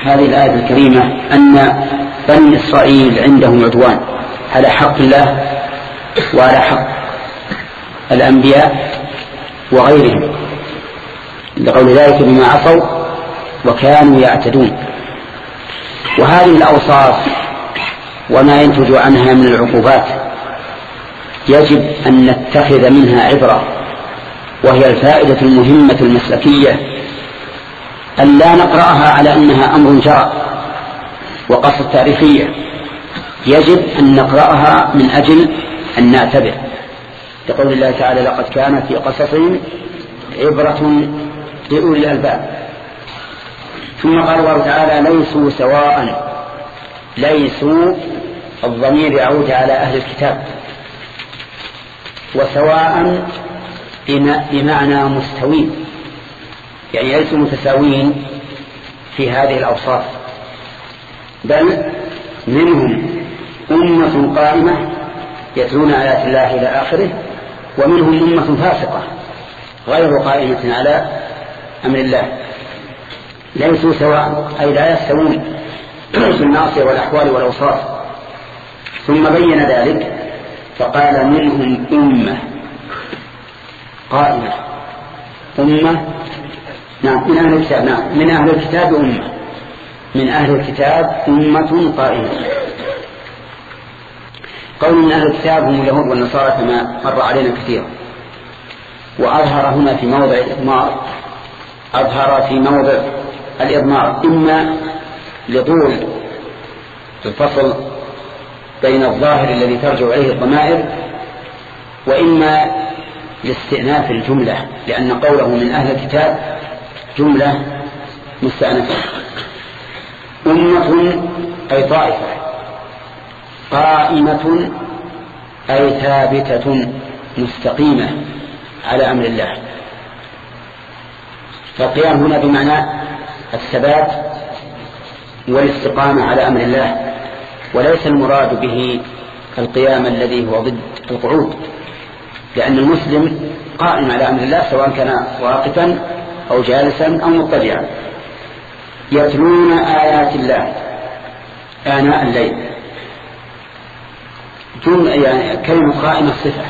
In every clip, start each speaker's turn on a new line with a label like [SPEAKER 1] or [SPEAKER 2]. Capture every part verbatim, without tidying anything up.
[SPEAKER 1] هذه الآية الكريمة أن بني إسرائيل عندهم عدوان على حق الله وعلى حق الأنبياء وغيرهم، لقول ذلك بما عصوا وكانوا يعتدون. وهذه الأوصاف وما ينتج عنها من العقوبات يجب أن نتخذ منها عبرة، وهي الفائدة المهمة المسلكية أن لا نقرأها على أنها أمر جرى وقصة تاريخية، يجب أن نقرأها من أجل أن نعتبر، لقول الله تعالى لقد كان في قصصهم عبرة لأولي الألباب. ثم قال الله تعالى ليسوا سواء، ليسوا الضمير يعود على أهل الكتاب، وسواء بمعنى مستوين، يعني ليسوا متساوين في هذه الأوصاف، بل منهم أمة قائمة يتلون آيات الله إلى آخره، ومنهم أمة فاسقة غير قائمة على أمر الله. ليسوا سواء أي لا يستوون في الناصية والأحوال والأوصاف. ثم بين ذلك فقال منهم أمة قائمة، أمة نعم من أهل الكتاب، نعم من أهل الكتاب أمة، من أهل الكتاب أمة قائمة. قول من أهل الكتاب هم اليهود والنصارى كما مر علينا كثيرا، وأظهر هنا في موضع الإضمار، أظهر في موضع الإضمار إما لطول الفصل بين الظاهر الذي ترجع إليه الضمائر، وإما لاستئناف الجملة، لأن قوله من أهل الكتاب جملة مستأنفة. أمة أي طائفة، قائمة أي ثابتة مستقيمة على أمر الله. فالقيام هنا بمعنى الثبات والاستقامة على أمر الله، وليس المراد به القيام الذي هو ضد القعود، لأن المسلم قائم على أمر الله سواء كان واقفا أو جالسا أو مضطجعا. يتلون آيات الله آناء الليل، يعني كلمة قائمة صفة،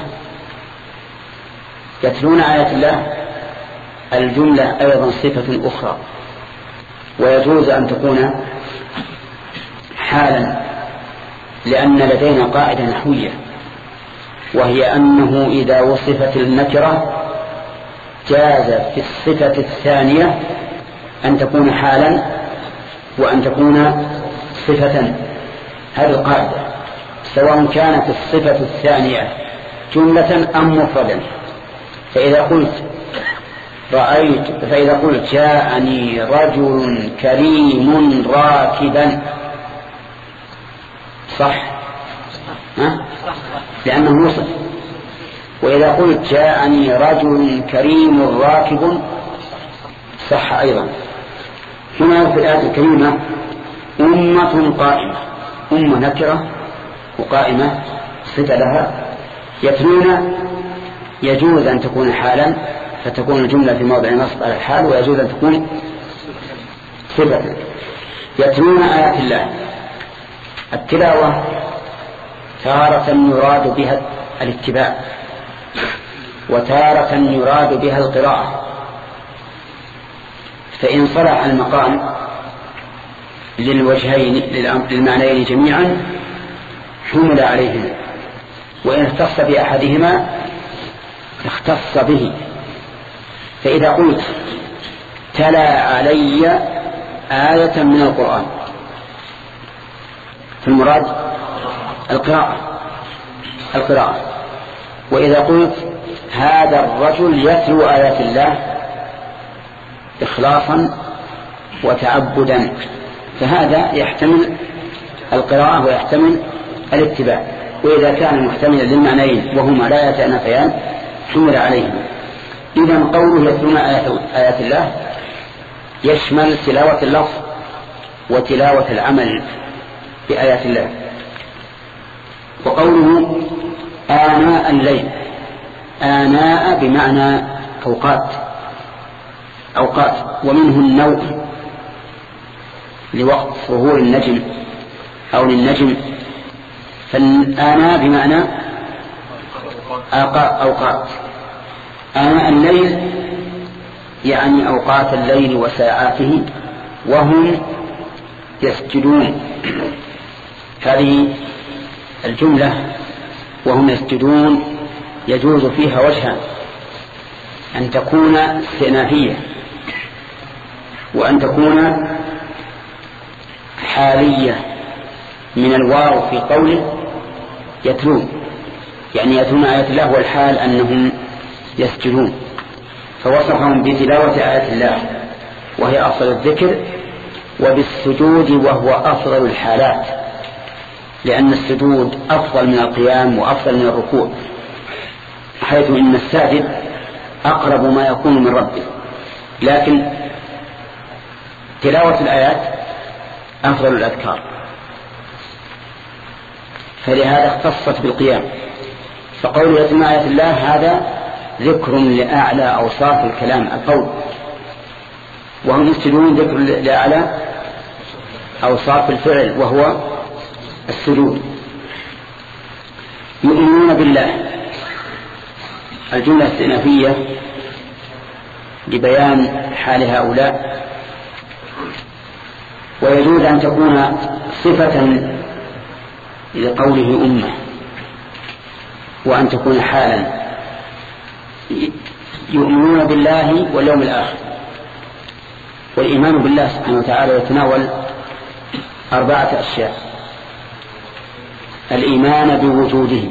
[SPEAKER 1] يتلون آيات الله الجملة أيضا صفة أخرى، ويجوز أن تكون حالا، لأن لدينا قاعدة نحوية، وهي أنه إذا وصفت النكرة جاز في الصفة الثانية أن تكون حالا وأن تكون صفة. هذه القاعدة سواء كانت الصفة الثانية جملة أم مفردا. فإذا قلت رأيت فإذا قلت جاءني رجل كريم راكبا صح ها؟ لأنه وصف. وإذا قلت جاءني رجل كريم راكب صح أيضا. هنا في الآية الكريمة أمة قائمة، أمة نكرة وقائمة صفة لها. يتلون يجوز أن تكون حالا فتكون الجملة في موضع نصب على الحال، ويجوز أن تكون صفة. يتلون آيات الله. التلاوة تارة يراد بها الاتباع، وتارة يراد بها القراءة، فإن صلح المقام للوجهين للمعنيين جميعا حمل عليهما، وإن اختص بأحدهما اختص به. فإذا قلت تلا علي آية من القرآن فالمراد القراءة القراءة وإذا قلت هذا الرجل يتلو آيات الله إخلاصا وتعبدا فهذا يحتمل القراءة ويحتمل الاتباع. وإذا كان محتملا للمعنيين وهما لا يتنافيان حمل عليهما. إذن قوله يتلون آيات الله يشمل تلاوة اللفظ وتلاوة العمل بآيات الله. وقوله آناء الليل، آناء بمعنى أوقات أوقات ومنه النوم، لوقت ظهور النجم أو للنجم، فالآناء بمعنى أوقات. آناء الليل يعني أوقات الليل وساعاته وهم يسجدون. هذه الجملة وهم يسجدون يجوز فيها وجهان: أن تكون استئنافية، وأن تكون حالية من الواو في قوله يتلون، يعني يتلون آيات الله والحال أنهم يسجدون، فوصفهم بتلاوة آيات الله وهي أفضل الذكر، وبالسجود وهو أفضل الحالات، لأن السجود أفضل من القيام وأفضل من الركوع، حيث إن الساجد أقرب ما يكون من ربه، لكن تلاوة الآيات أفضل الأذكار، فلهذا اختصت بالقيام. فقول يتلون آيات الله هذا ذكر لأعلى أوصاف الكلام القول، وهم يسجدون ذكر لأعلى أوصاف الفعل وهو السجود. يؤمنون بالله، الجملة استئنافية لبيان حال هؤلاء، ويجوز أن تكون صفة لقوله أمة، وأن تكون حالا. يؤمنون بالله واليوم الآخر. والإيمان بالله سبحانه وتعالى يتناول أربعة أشياء: الإيمان بوجوده،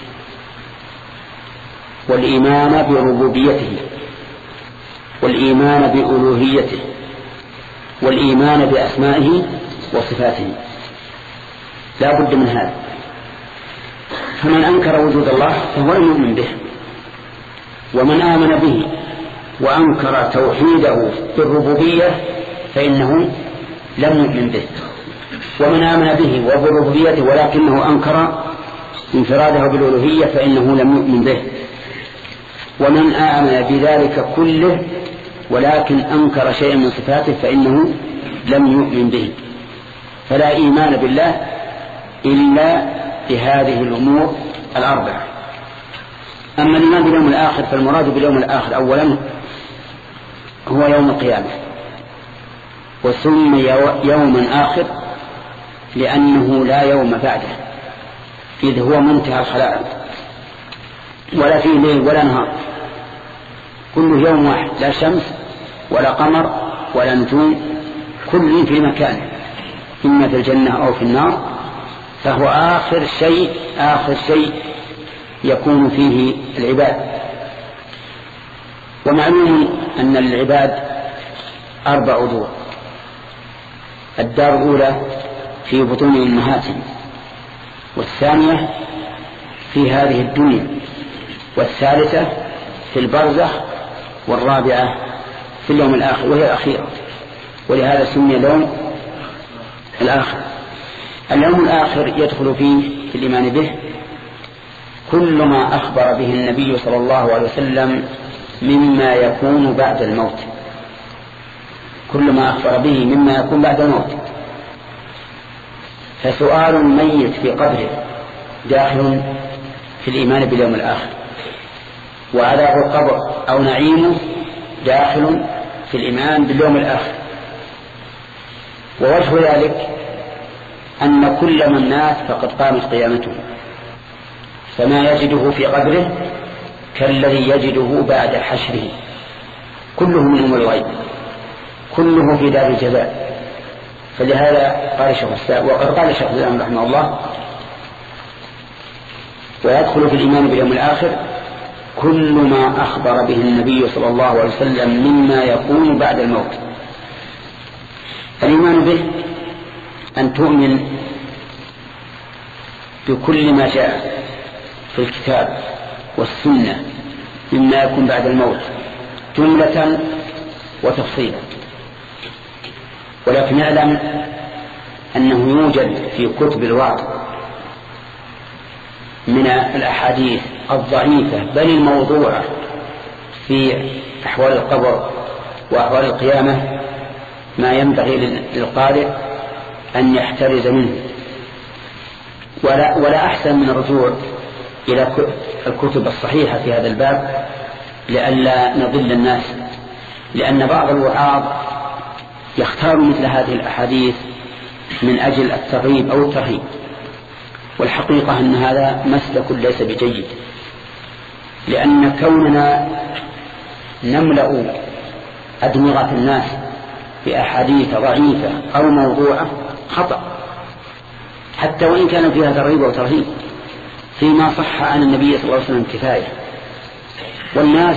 [SPEAKER 1] والإيمان بربوبيته، والإيمان بألوهيته، والإيمان بأسمائه وصفاته. لا بد من هذا. فمن أنكر وجود الله فهو لم يؤمن به، ومن آمن به وأنكر توحيده بالربوبية فإنه لم يؤمن به، ومن آمن به وبربوبيته ولكنه أنكر انفراده بالألوهية فإنه لم يؤمن به، ومن آمن بذلك كله ولكن أنكر شيئا من صفاته فإنه لم يؤمن به. فلا إيمان بالله إلا بهذه الأمور الأربعة. أما الإيمان باليوم الآخر فالمراد باليوم الآخر أولا هو يوم القيامة، وسمي يوما آخر لأنه لا يوم بعده، إذ هو منتهى الخلائق، ولا فيه ليل ولا نهار، كله يوم واحد، لا شمس ولا قمر ولا نجوم، كل في مكانه، إما في الجنة أو في النار، فهو آخر شيء آخر شيء يكون فيه العباد. ومعلوم أن العباد أربع دور: الدار الأولى في بطون أمهاتهم، والثانية في هذه الدنيا، والثالثة في البرزخ، والرابعة في اليوم الآخر وهي الأخيرة، ولهذا سمي اليوم الآخر. اليوم الآخر يدخل فيه في الإيمان به كل ما أخبر به النبي صلى الله عليه وسلم مما يكون بعد الموت، كل ما أخبر به مما يكون بعد الموت. فسؤال الميت في قبره داخل في الإيمان باليوم الآخر، وعذاب القبر أو نعيمه داخل في الإيمان باليوم الآخر. ووجه ذلك أن كل من مات فقد قامت قيامته، فما يجده في قبره كالذي يجده بعد حشره، كله من أمور الغيب، كله في دار الجزاء. فلهذا قال شيخ الإسلام، وقد قال شيخ الإسلام رحمه الله: ويدخل في الإيمان باليوم الآخر كل ما أخبر به النبي صلى الله عليه وسلم مما يكون بعد الموت. الإيمان به أن تؤمن بكل ما جاء في الكتاب والسنة مما يكون بعد الموت جملة وتفصيلا، ولكن اعلم أنه يوجد في كتب الوعظ من الأحاديث الضعيفة بل الموضوعة في أحوال القبر وأحوال القيامة ما ينبغي للقارئ أن يحترز منه. ولا, ولا أحسن من الرجوع إلى الكتب الصحيحة في هذا الباب لئلا نضل الناس، لأن بعض الوعاظ يختار مثل هذه الأحاديث من أجل الترغيب أو الترهيب، والحقيقة أن هذا مسلك ليس بجيد، لأن كوننا نملأ أدمغة الناس بأحاديث ضعيفة أو موضوعة خطأ، حتى وإن كان فيها ترغيب وترهيب، فيما صح عن النبي صلى الله عليه وسلم كفاية. والناس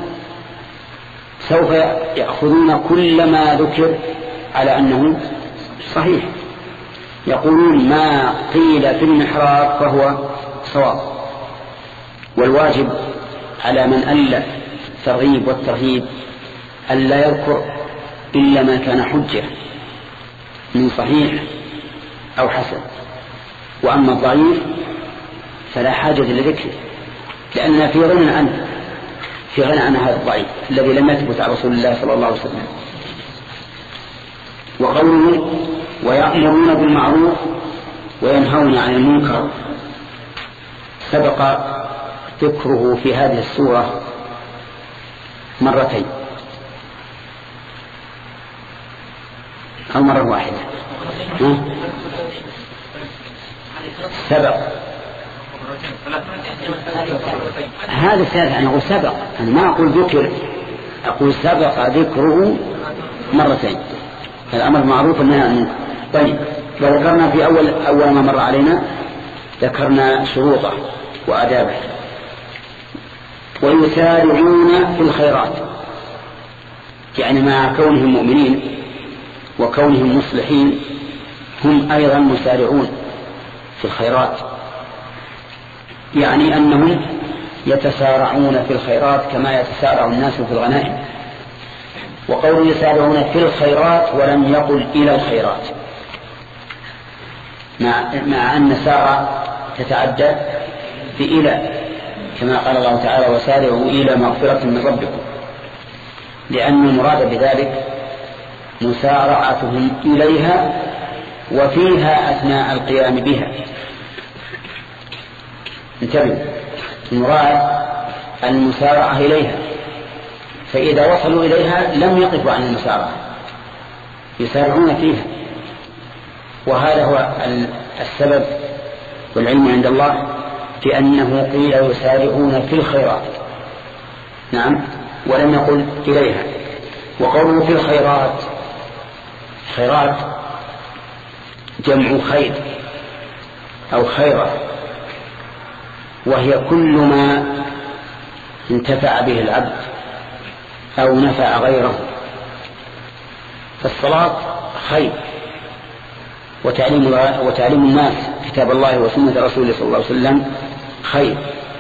[SPEAKER 1] سوف يأخذون كل ما ذكر على أنه صحيح، يقولون ما قيل في المحراب فهو صواب. والواجب على من ألف الترغيب والترهيب ألا يذكر إلا ما كان حجة من صحيح أو حسن، وأما الضعيف فلا حاجة لذكره، لأن في غنى عنه في غنى عن هذا الضعيف الذي لم يثبت على رسول الله صلى الله عليه وسلم. وقوله ويأمرون بالمعروف وينهون عن المنكر سبق ذكره في هذه السورة مرتين أو مرة واحدة. سبق هذا الثالث، أنا أقول سبق، أنا ما أقول ذكر، أقول سبق ذكره مرتين. الأمر معروف والنهي عن المنكر. طيب وذكرنا في أول أول ما مر علينا ذكرنا شروطه وآدابه. ويسارعون في الخيرات، يعني مع كونهم مؤمنين وكونهم مصلحين هم أيضا مسارعون في الخيرات، يعني أنهم يتسارعون في الخيرات كما يتسارع الناس في الغنائم. وقول يسارعون في الخيرات ولم يقل إلى الخيرات، مع, مع أن سارع تتعدى بإلى، كما قال الله تعالى وسارعوا إلى مغفرة من ربكم، لأن المراد بذلك مسارعتهم إليها وفيها أثناء القيام بها. انتبهوا، المراد المسارعة إليها، فإذا وصلوا إليها لم يقفوا عن المسارعة، يسارعون فيها. وهذا هو السبب والعلم عند الله في أنه قيل يسارعون في الخيرات، نعم، ولم يقل إليها. وقوله في الخيرات، خيرات جمع خير أو خيرة، وهي كل ما انتفع به العبد أو نفع غيره. فالصلاة خير، وتعليم, وتعليم الناس كتاب الله وسنة رسوله صلى الله عليه وسلم خير،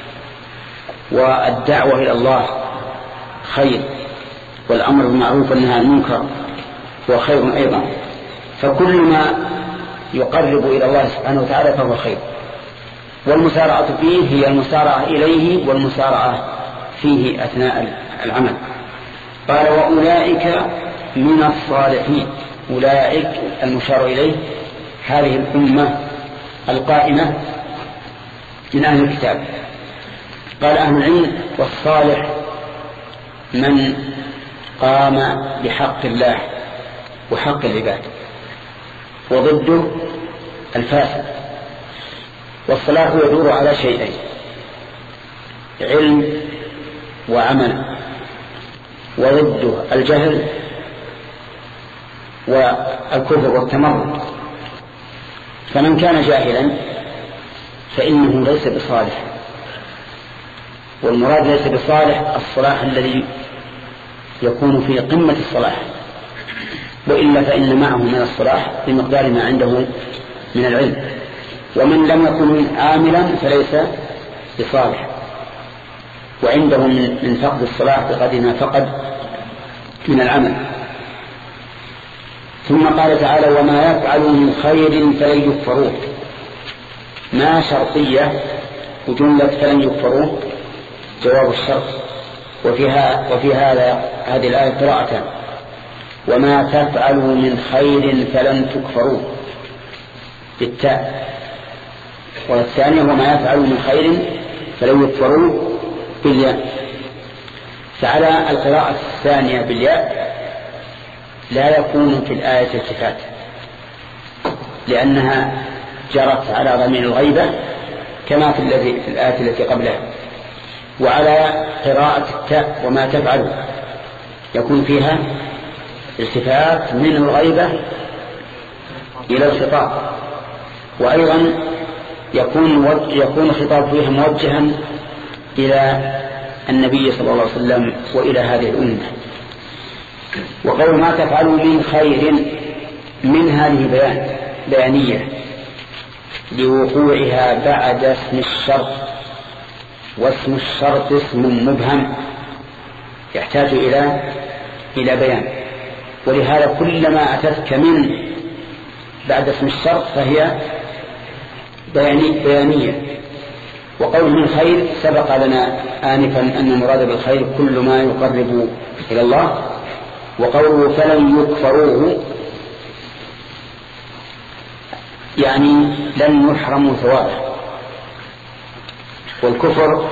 [SPEAKER 1] والدعوة إلى الله خير، والأمر بالمعروف والنهي عن المنكر هو خير أيضا. فكل ما يقرب إلى الله سبحانه وتعالى فهو خير، والمسارعة فيه هي المسارعة إليه والمسارعة فيه أثناء العمل. قال وأولئك من الصالحين، أولئك المشار إليه هذه الأمة القائمة من أهل الكتاب. قال أهل العلم والصالح من قام بحق الله وحق العباد، وضده الفاسد. والصلاح يدور على شيئين، علم وعمل، وضده الجهل والكفر والتمرد. فمن كان جاهلا فإنه ليس بصالح، والمراد ليس بصالح الصلاح الذي يكون في قمة الصلاح، وإلا فإن معه من الصلاح بمقدار ما عنده من العلم. ومن لم يكن عاملا فليس بصالح، وعنده من فقد الصلاح بقدر ما فقد من العمل. ثم قال تعالى وما يفعلوا من خير فلن يكفروه. ما شرطية، وجملة فلن يكفروه جواب الشرط. وفيها وفي هذا هذه الآية قراءتان، وما تفعلوا من خير فلن تكفروه. بالتاء، والثانية وما يفعل من خير فلو يكفرون بالياء. فعلى القراءة الثانية بالياء لا يكون في الآية التفات، لأنها جرت على ضمير الغيبة كما في الذي في الآية التي قبلها. وعلى قراءة التاء وما تفعل يكون فيها التفات من الغيبة إلى الخطاب، وأيضا يكون يكون الخطاب فيها موجها إلى النبي صلى الله عليه وسلم وإلى هذه الأمة. وقول ما تفعل من خير من هذه بيان بيانية لوقوعها بعد اسم الشرط، واسم الشرط اسم مبهم يحتاج إلى إلى بيان، ولهذا كلما أتتك من بعد اسم الشرط فهي بياني بيانية. وقول من خير سبق لنا آنفا أن المراد بالخير كل ما يقرب إلى الله. وقوله فلن يكفروه يعني لن يحرموا ثوابه. والكفر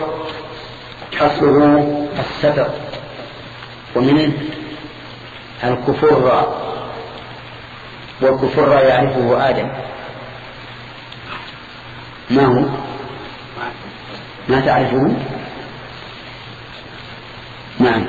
[SPEAKER 1] أصله الستر، ومنه الكفر، والكفر يعرفه آدم. ما هو؟ ما تعرفه؟ نعم،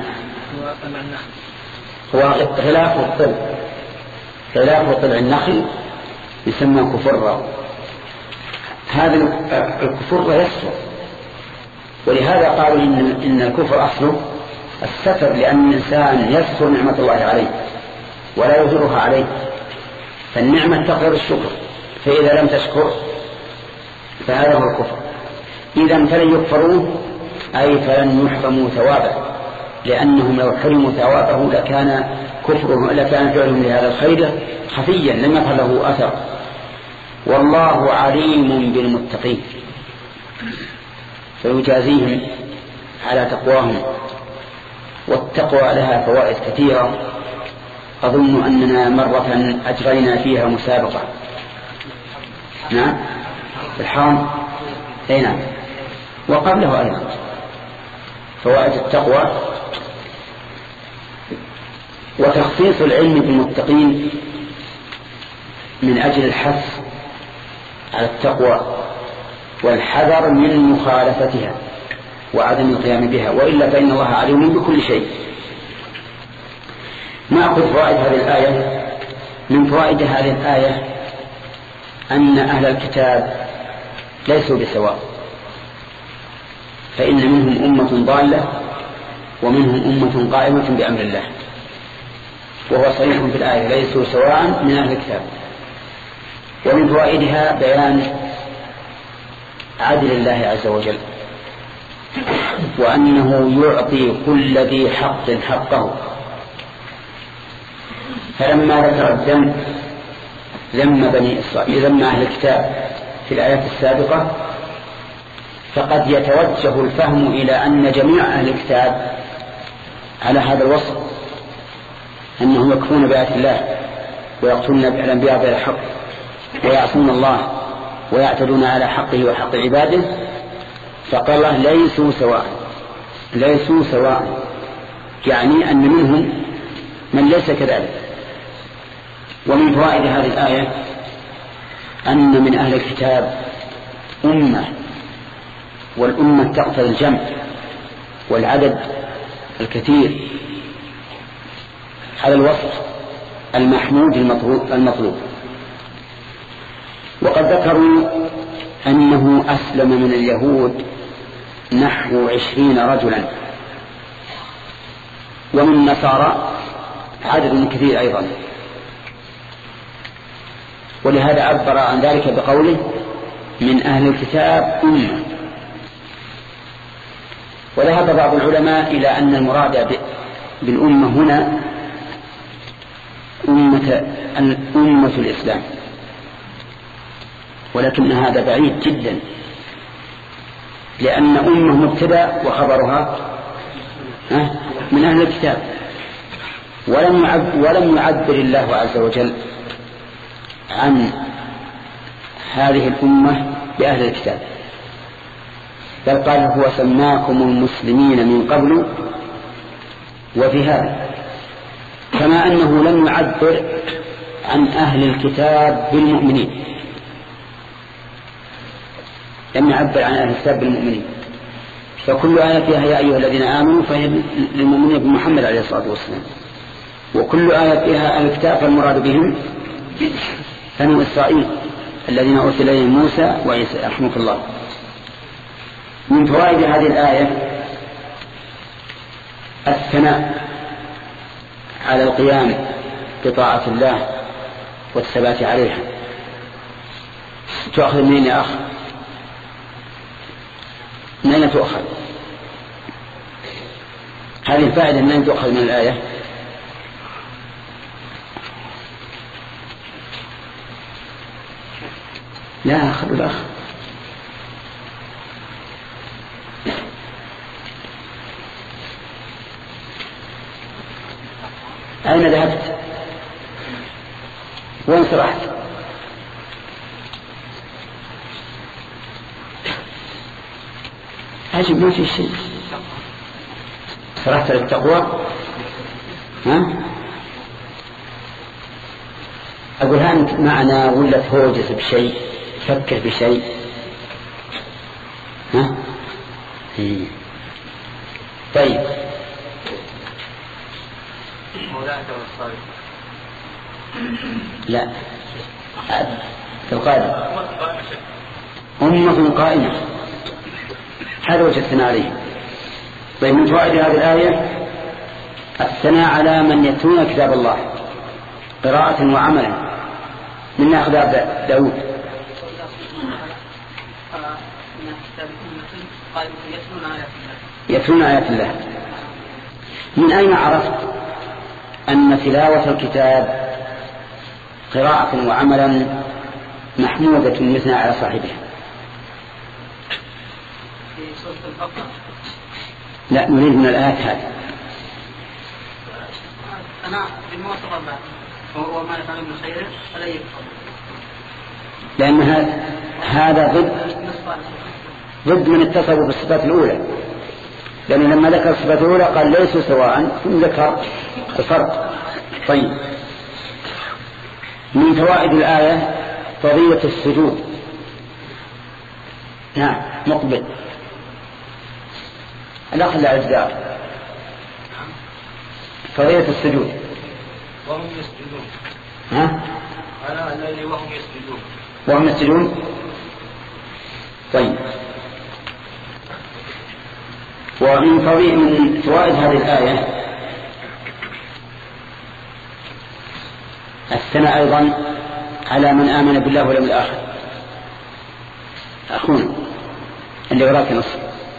[SPEAKER 1] هو غلاف الطلع، غلاف طلع النخل يسمى كفر. هذا الكفر يسر، ولهذا قالوا إن, إن الكفر أصله الستر، لأن الإنسان يسر نعمة الله عليه ولا يظهرها عليه، فالنعمة تقدر الشكر، فإذا لم تشكر فهذا هو الكفر. إذا فلن يكفروه أي فلن يحرموا ثوابه، لأنهم لو حرموا ثوابه لكان كفرهم لكان فعلهم لهذا الخير خفيا لم يظهر له أثر. والله عليم بالمتقين فيجازيهم على تقواهم. والتقوى لها فوائد كثيرة، أظن أننا مرة أجرينا فيها مسابقة. نعم الحرم، أي نعم، وقبله أيضا فوائد التقوى. وتخصيص العلم بالمتقين من أجل الحث على التقوى والحذر من مخالفتها وعدم القيام بها، وإلا فإن الله عليم بكل شيء. نأخذ فوائد هذه الآية. من فوائد هذه الآية أن أهل الكتاب ليسوا بسواء، فإن منهم أمة ضالة ومنهم أمة قائمة بأمر الله، وهو صريح في الآية ليسوا سواء من أهل الكتاب. ومن فوائدها بيان عدل الله عز وجل، وأنه يعطي كل ذي حق حقه. فلما ذكر الذنب ذم بني إسرائيل، ذم أهل الكتاب في الآيات السابقة، فقد يتوجه الفهم إلى أن جميع أهل الكتاب على هذا الوصف، أنهم يكفرون بآيات الله ويقتلون الأنبياء بغير حق ويعصون الله ويعتدون على حقه وحق عباده. فقال الله ليسوا سواء، ليسوا سواء، يعني أن منهم من ليس كذلك. ومن فوائد هذه الآية أن من أهل الكتاب أمة، والأمة تقتضي الجمع والعدد الكثير على الوصف المحمود المطلوب. وقد ذكروا أنه أسلم من اليهود نحو عشرين رجلا، ومن النصارى عدد كثير أيضا، ولهذا عبر عن ذلك بقوله من أهل الكتاب أمة. وذهب بعض العلماء إلى أن المراد بالأمة هنا أمة, أمة الإسلام، ولكن هذا بعيد جدا، لأن أمة مبتدأ وخبرها من أهل الكتاب، ولم يعبر, ولم يعبر الله عز وجل عن هذه الأمة بأهل الكتاب، بل قال هو سماكم المسلمين من قبل وفي هذا، كما أنه لم يعبر عن أهل الكتاب بالمؤمنين، لم يعبر عن أهل الكتاب بالمؤمنين، فكل آية فيها يا أيها الذين آمنوا فهي للمؤمنين بمحمد عليه الصلاة والسلام، وكل آية فيها أهل الكتاب فالمراد بهم بنو إسرائيل الذين أرسل إليهم موسى وعيسى رحمه الله. من فوائد هذه الآية الثناء على القيام بطاعة الله والثبات عليها. تؤخذ منين يا أخ؟ من أين تؤخذ هذه الفائدة؟ من أين تؤخذ من الآية؟ لا أخذ الأخ. أين ذهبت؟ وين سرحت؟ عجب ما في شيء. سرحت للتقوى؟ ها؟ أقول أنت معنا ولا تهوجس بشيء، فكر بشيء؟ ها؟ هي. طيب لا القادم أمة قائمة، هذا وجه الثناء عليه. طيب من فوائد هذه الآية الثناء على من يتلون كتاب الله قراءة وعملا، من أخبار داود يتلون آيات الله. من أين عرفت أن تلاوة الكتاب قراءة وعملا محمودة يثنى على صاحبها؟ لا نريد من الآيات هذه.
[SPEAKER 2] أنا بالمواصفة هو ما يفعل من خير فلا يفعل،
[SPEAKER 1] لأن هذا ضد ضد من اتصفوا بالصفات الأولى، لأن لما ذكر الصفات الأولى قال ليسوا سواء، ثم ذكر الفرق. طيب من فوائد الآية فضيلة السجود. نعم مقبل الأخ الأجزاء. فضيلة السجود
[SPEAKER 2] وهم يسجدون.
[SPEAKER 1] ها؟
[SPEAKER 2] على الليل وهم يسجدون.
[SPEAKER 1] وهم يسجدون. طيب ومن فضيلة من فوائد هذه الآية الثناء أيضا على من آمن بالله واليوم الآخر. أخونا اللي وراك نصر،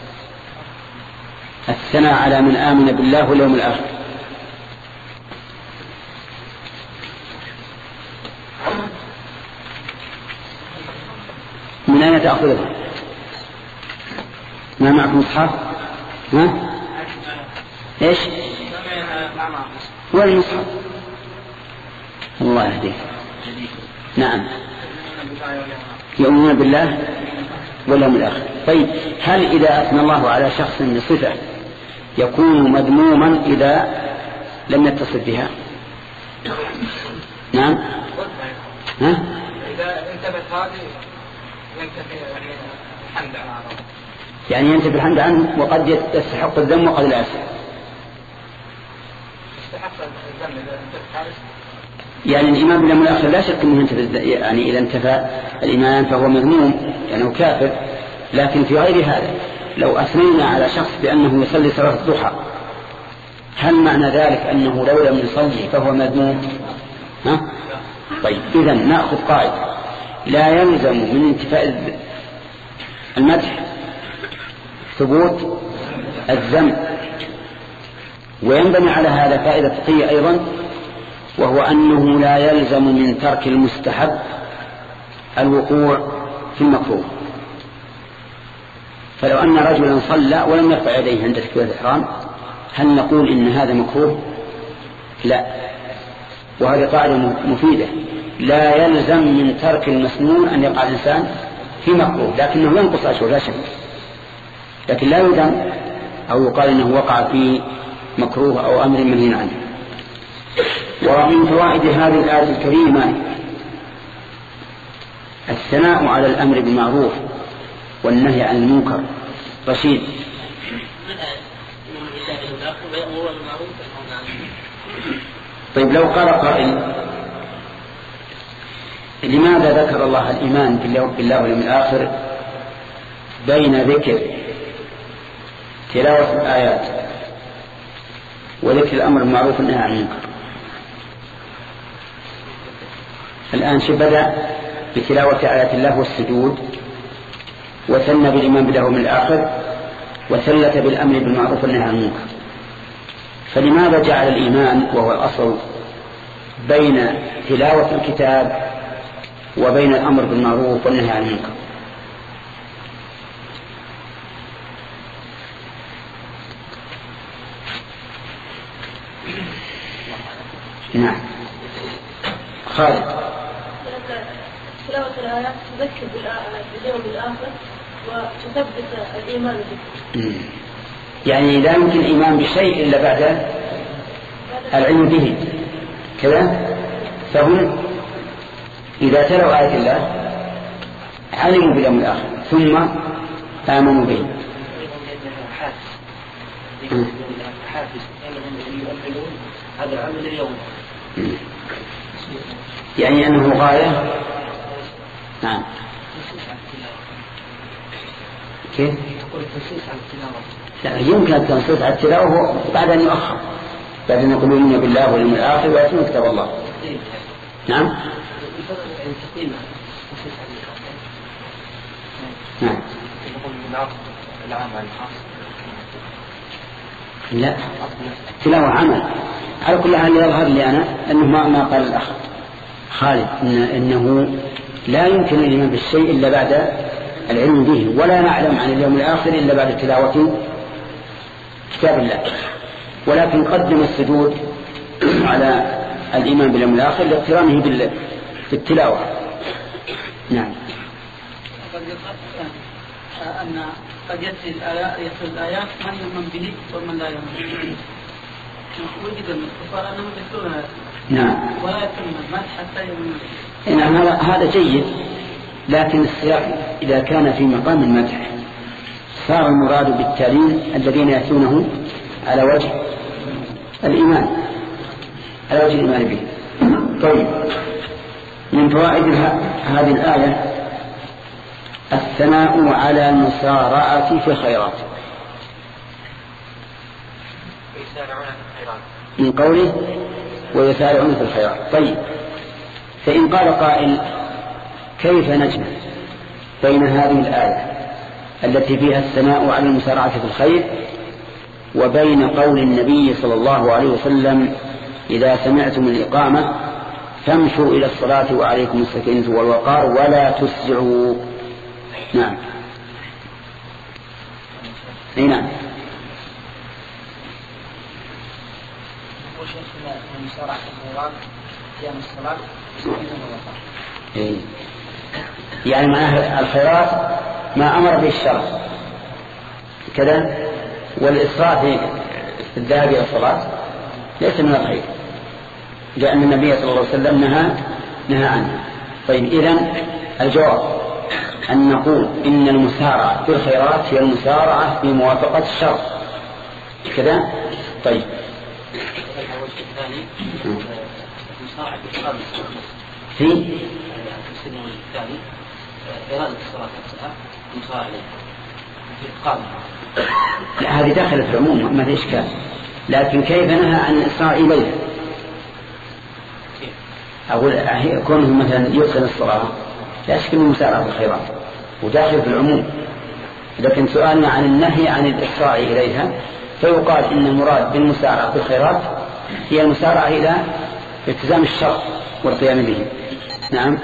[SPEAKER 1] الثناء على من آمن بالله واليوم الآخر. من أين تأخذها؟ ما معكم مصحف؟ ها؟ إيش؟ وين المصحف؟ الله يهديك. نعم يؤمنون بالله واليوم الآخر. طيب هل إذا أثنى الله على شخص بصفة يكون مذموما إذا لم يتصف بها؟ نعم. ها؟
[SPEAKER 2] إذا انتبه هذه ينتفي الحمد عنه،
[SPEAKER 1] يعني ينتفي الحمد عنه وقد يستحق الذم وقد لا يستحق.
[SPEAKER 2] يستحق الذم إذا انتفى هذه.
[SPEAKER 1] يعني الإيمان باليوم الآخر لا شك أنه ينتفي، يعني إذا انتفى الإيمان فهو مذموم يعني كافر. لكن في غير هذا لو أثنينا على شخص بأنه يصلي صلاة الضحى، هل معنى ذلك أنه لو لم يصلي فهو مذموم؟ ها؟ طيب إذن نأخذ قاعدة لا يلزم من انتفاء المدح ثبوت الذم. وينبني على هذا فائدة فقهية أيضا، وهو أنه لا يلزم من ترك المستحب الوقوع في المكروه. فلو أن رجلا صلى ولم يرفع يديه عند تكبيرة الإحرام هل نقول إن هذا مكروه؟ لا. وهذه قاعدة مفيدة لا يلزم من ترك المسنون أن يقع الإنسان في مكروه، لكنه ينقص أجره لا شك، لكن لا يلزم أو يقال إنه وقع في مكروه أو أمر منهي عنه. ومن فوائد هذه الآية الكريمة الثناء على الأمر بالمعروف والنهي عن المنكر. رشيد. طيب لو قال قائل لماذا ذكر الله الإيمان بالله واليوم الآخر بين ذكر تلاوة الآيات وذكر الأمر بالمعروف والنهي عن المنكر؟ الآن شو بدأ بتلاوة آيات الله والسجود، وثنى بالإيمان بالله واليوم الآخر، وثلث بالأمر بالمعروف والنهي عن المنكر. فلماذا جعل الإيمان وهو الأصل بين تلاوة الكتاب وبين الأمر بالمعروف والنهي عن المنكر؟ نعم خالد.
[SPEAKER 3] تلاوة الآيات تذكر باليوم الآخر وتثبت الإيمان به.
[SPEAKER 1] يعني لا يمكن الإيمان بشيء إلا بعد العلم به كذا. فهم إذا تلوا آية الله علموا باليوم الآخر ثم آمنوا به.
[SPEAKER 2] هذا عمل اليوم
[SPEAKER 1] يعني أنه غاية. نعم كيف؟ لا يمكن التنصيص على التلاوة بعد أن يؤخر، بعد أن يقولون بالله واليوم الآخر ويأتون كتاب الله. نعم نعم لا التلاوة عمل. على كل حال يظهر لي أنا أنه ما, ما قال الأخ خالد إن إنه لا يمكن الإيمان بالشيء إلا بعد العلم به، ولا نعلم عن اليوم الآخر إلا بعد تلاوة كتاب الله، ولكن قدم السجود على الإيمان باليوم الآخر لاقترانه بالتلاوة. نعم.
[SPEAKER 2] أن قد يأتي الآيات من يؤمن به ومن لا يؤمن به. وجد من الكفار أنهم يذكرون
[SPEAKER 1] نعم
[SPEAKER 2] ولا يتم المدح حتى يؤمن به.
[SPEAKER 1] نعم هذا جيد، لكن السياق إذا كان في مقام المدح صار المراد بالتالين الذين يأتونه على وجه الإيمان، على وجه الإيمان به. طيب من فوائد هذه الآية الثناء على المسارعة في الخيرات من قوله ويسارعون في الخيرات. طيب فإن قال قائل كيف نجمع بين هذه الآية التي فيها الثناء على المسارعة في الخير وبين قول النبي صلى الله عليه وسلم إذا سمعتم الإقامة فامشوا إلى الصلاة وعليكم السكينة والوقار ولا تسرعوا؟ نعم أي نعم. يعني معناها الخيرات ما أمر به الشرع كذا، والإسراع في الذهاب إلى الصلاة ليس من الخير لأن النبي صلى الله عليه وسلم نهى نهى عنه. طيب إذن الجواب أن نقول إن المسارعة في الخيرات هي المسارعة في موافقة الشرع كذا. طيب في
[SPEAKER 2] السن الثاني إرادة الصلاة نفسها المسارعة في القادم.
[SPEAKER 1] لا هذه داخلة في العموم ما في إشكال، لكن كيف نهى عن الإسراع إليه؟ أقول كونه مثلا يدخل الصلاة لا شك أنه مسارعة في الخيرات وداخل في العموم، لكن سؤالنا عن النهي عن الإسراع إليها فيقال إن المراد بالمسارعة في الخيرات هي المسارعة إلى التزام الشرع والقيام به. نعم.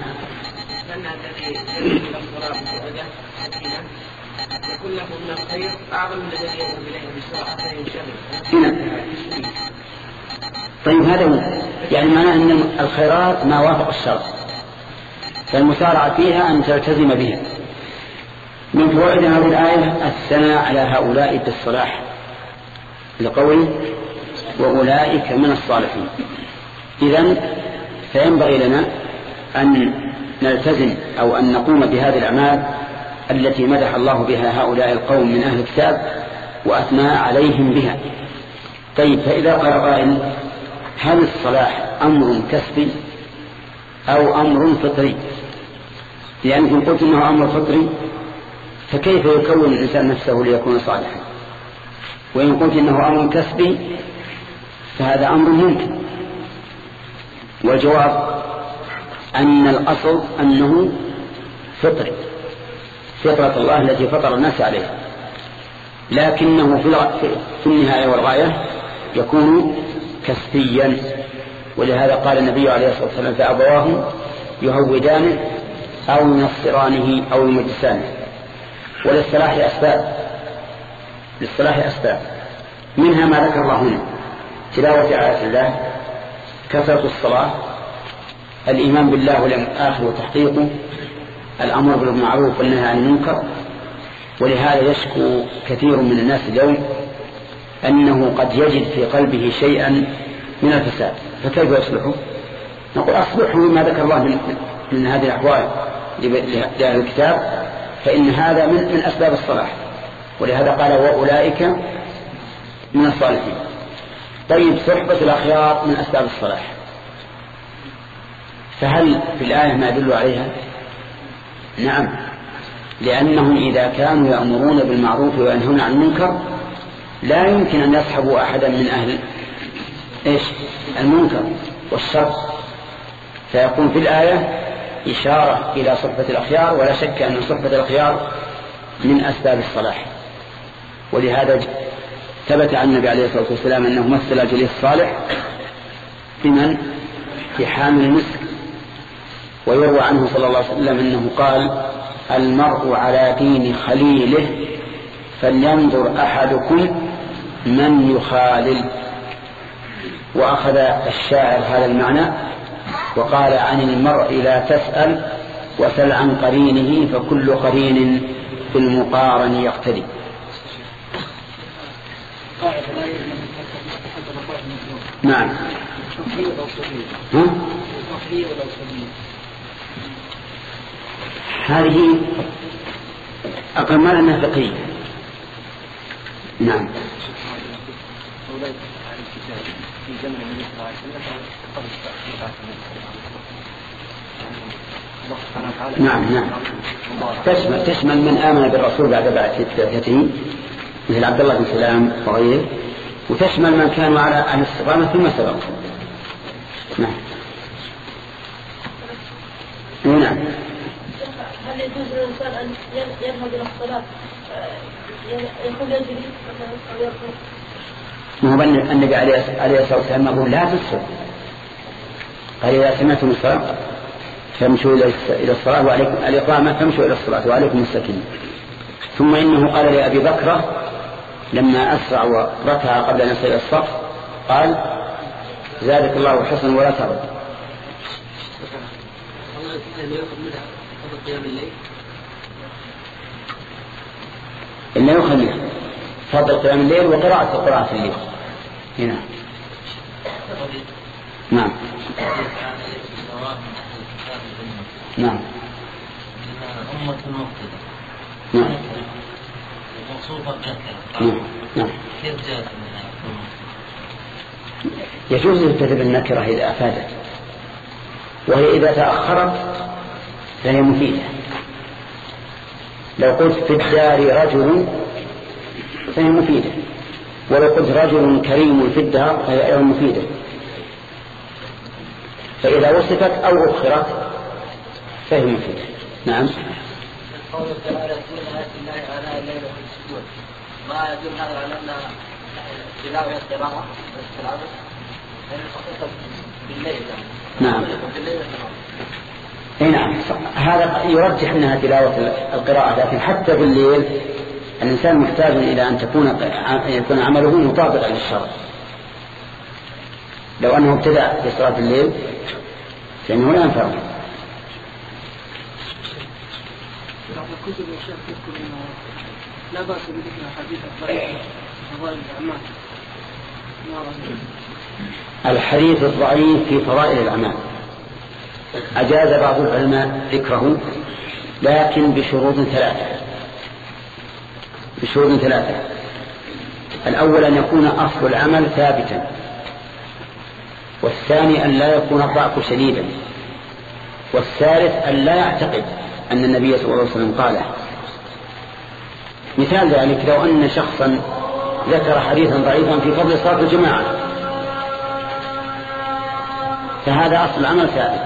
[SPEAKER 2] يكون له من الخير أعظم من الذي يذهب إليه بسرعة فينشغل.
[SPEAKER 1] طيب هذا يعني معناه أن الخيرات ما وافق الشرع فالمسارعة فيها أن تلتزم بها. من فوائد هذه الآية الثناء على هؤلاء بالصلاح لقوله وأولئك من الصالحين. إذن فينبغي لنا أن نلتزم أو أن نقوم بهذه الأعمال التي مدح الله بها هؤلاء القوم من أهل الكتاب وأثنى عليهم بها. طيب، فإذا قال قائل هل الصلاح أمر كسبي أو أمر فطري؟ لأن إن قلت إنه أمر فطري فكيف يكون الإنسان نفسه ليكون صالحا؟ وإن قلت إنه أمر كسبي فهذا أمر ممكن. والجواب أن الأصل أنه فطري، فطرة الله التي فطر الناس عليها، لكنه في النهاية والغاية يكون كسبيا. ولهذا قال النبي عليه الصلاة والسلام فأبواه يهودانه أو ينصرانه أو يمجسانه. وللصلاح أسباب، للصلاح أسباب منها ما ذكر الله هنا: تلاوة آيات الله، كثرة الصلاة، الإيمان بالله واليوم الآخر وتحقيقه، الأمر بالمعروف والنهي عن المنكر. ولهذا يشكو كثير من الناس اليوم أنه قد يجد في قلبه شيئا من الفساد، فكيف يصلحه؟ نقول أصلحه بما ذكر الله من, من هذه الأحوال لأهل الكتاب، فإن هذا من, من أسباب الصلاح. ولهذا قال وأولئك من الصالحين. طيب، صحبة الأخيار من أسباب الصلاح، فهل في الآية ما يدل عليها؟ نعم، لأنهم إذا كانوا يأمرون بالمعروف وينهون عن المنكر لا يمكن أن يصحبوا أحدا من أهل إيش المنكر والشر، فيكون في الآية إشارة إلى صحبة الأخيار، ولا شك أن صحبة الأخيار من أسباب الصلاح. ولهذا ثبت عن النبي عليه الصلاة والسلام أنه مثل الجليس الصالح بمن؟ في حامل المسك. ويروى عنه صلى الله عليه وسلم أنه قال المرء على دين خليله فلينظر أحدكم من يخالل. وأخذ الشاعر هذا المعنى وقال عن المرء لا تسأل وسل عن قرينه فكل قرين في المقارن يقتدي. نعم. هذه أقل ما لنا فقهية. نعم. نعم نعم تشمل تشمل من آمن بالرسول بعد بعثته مثل عبد الله بن سلام وغيره، وتشمل من كانوا على أهل الاستقامة ثم سبقوا. نعم. نعم.
[SPEAKER 3] هل يجوز للإنسان أن يذهب إلى الصلاة يقول يجري أو يركض؟
[SPEAKER 1] ما هو النبي عليه الصلاة والسلام يقول لا تسرق، قال إذا سمعتم الصلاة فامشوا إلى الصلاة وعليكم الإقامة فامشوا إلى الصلاة وعليكم السكينة. ثم إنه قال لأبي بكر لما أسرع وركع قبل أن يصل إلى الصف قال زادك الله حسنا ولا ترد. إلا يؤخذ منها فضل قيام الليل وقراءة القرآن في الليل. هنا. نعم. نعم.
[SPEAKER 4] أمة مقتدى.
[SPEAKER 1] نعم.
[SPEAKER 4] موصوفة كثرة.
[SPEAKER 1] نعم. نعم.
[SPEAKER 4] كيف جاءت
[SPEAKER 1] يجوز الكذب النكرة إذا أفادت، وهي إذا تأخرت فهي مفيدة. لو قلت في الدار رجل فهي مفيدة، ولو قلت رجل كريم في الدار فهي أيضا مفيدة. فإذا وصفت أو أخرت فهي مفيدة. نعم.
[SPEAKER 4] قول تعالى سورة آيات الله آناء الليل وفي السجود ما يدل هذا على أن تلاوة القراءة بالعرض يعني خصوصا بالليل.
[SPEAKER 1] نعم. اي نعم، هذا يرجح انها تلاوة القراءة، لكن حتى بالليل الانسان محتاج الى ان تكون يكون عمله مطابقا للشرع. لو انه ابتدأ في صلاة الليل فانه لا ينفع.
[SPEAKER 2] بعض الكتب والشيخ تذكر أنه لا بأس بذكر حديث الضعيف فضائل الأعمال.
[SPEAKER 1] الحديث الضعيف في فضائل الأعمال أجاز بعض العلماء ذكره، لكن بشروط ثلاثة بشروط ثلاثة الأول أن يكون أصل العمل ثابتا، والثاني أن لا يكون الضعف شديدا، والثالث أن لا يعتقد أن النبي صلى الله عليه وسلم قاله. مثال ذلك لو أن شخصا ذكر حديثا ضعيفا في فضل صلاة الجماعة، فهذا أصل العمل ثابت،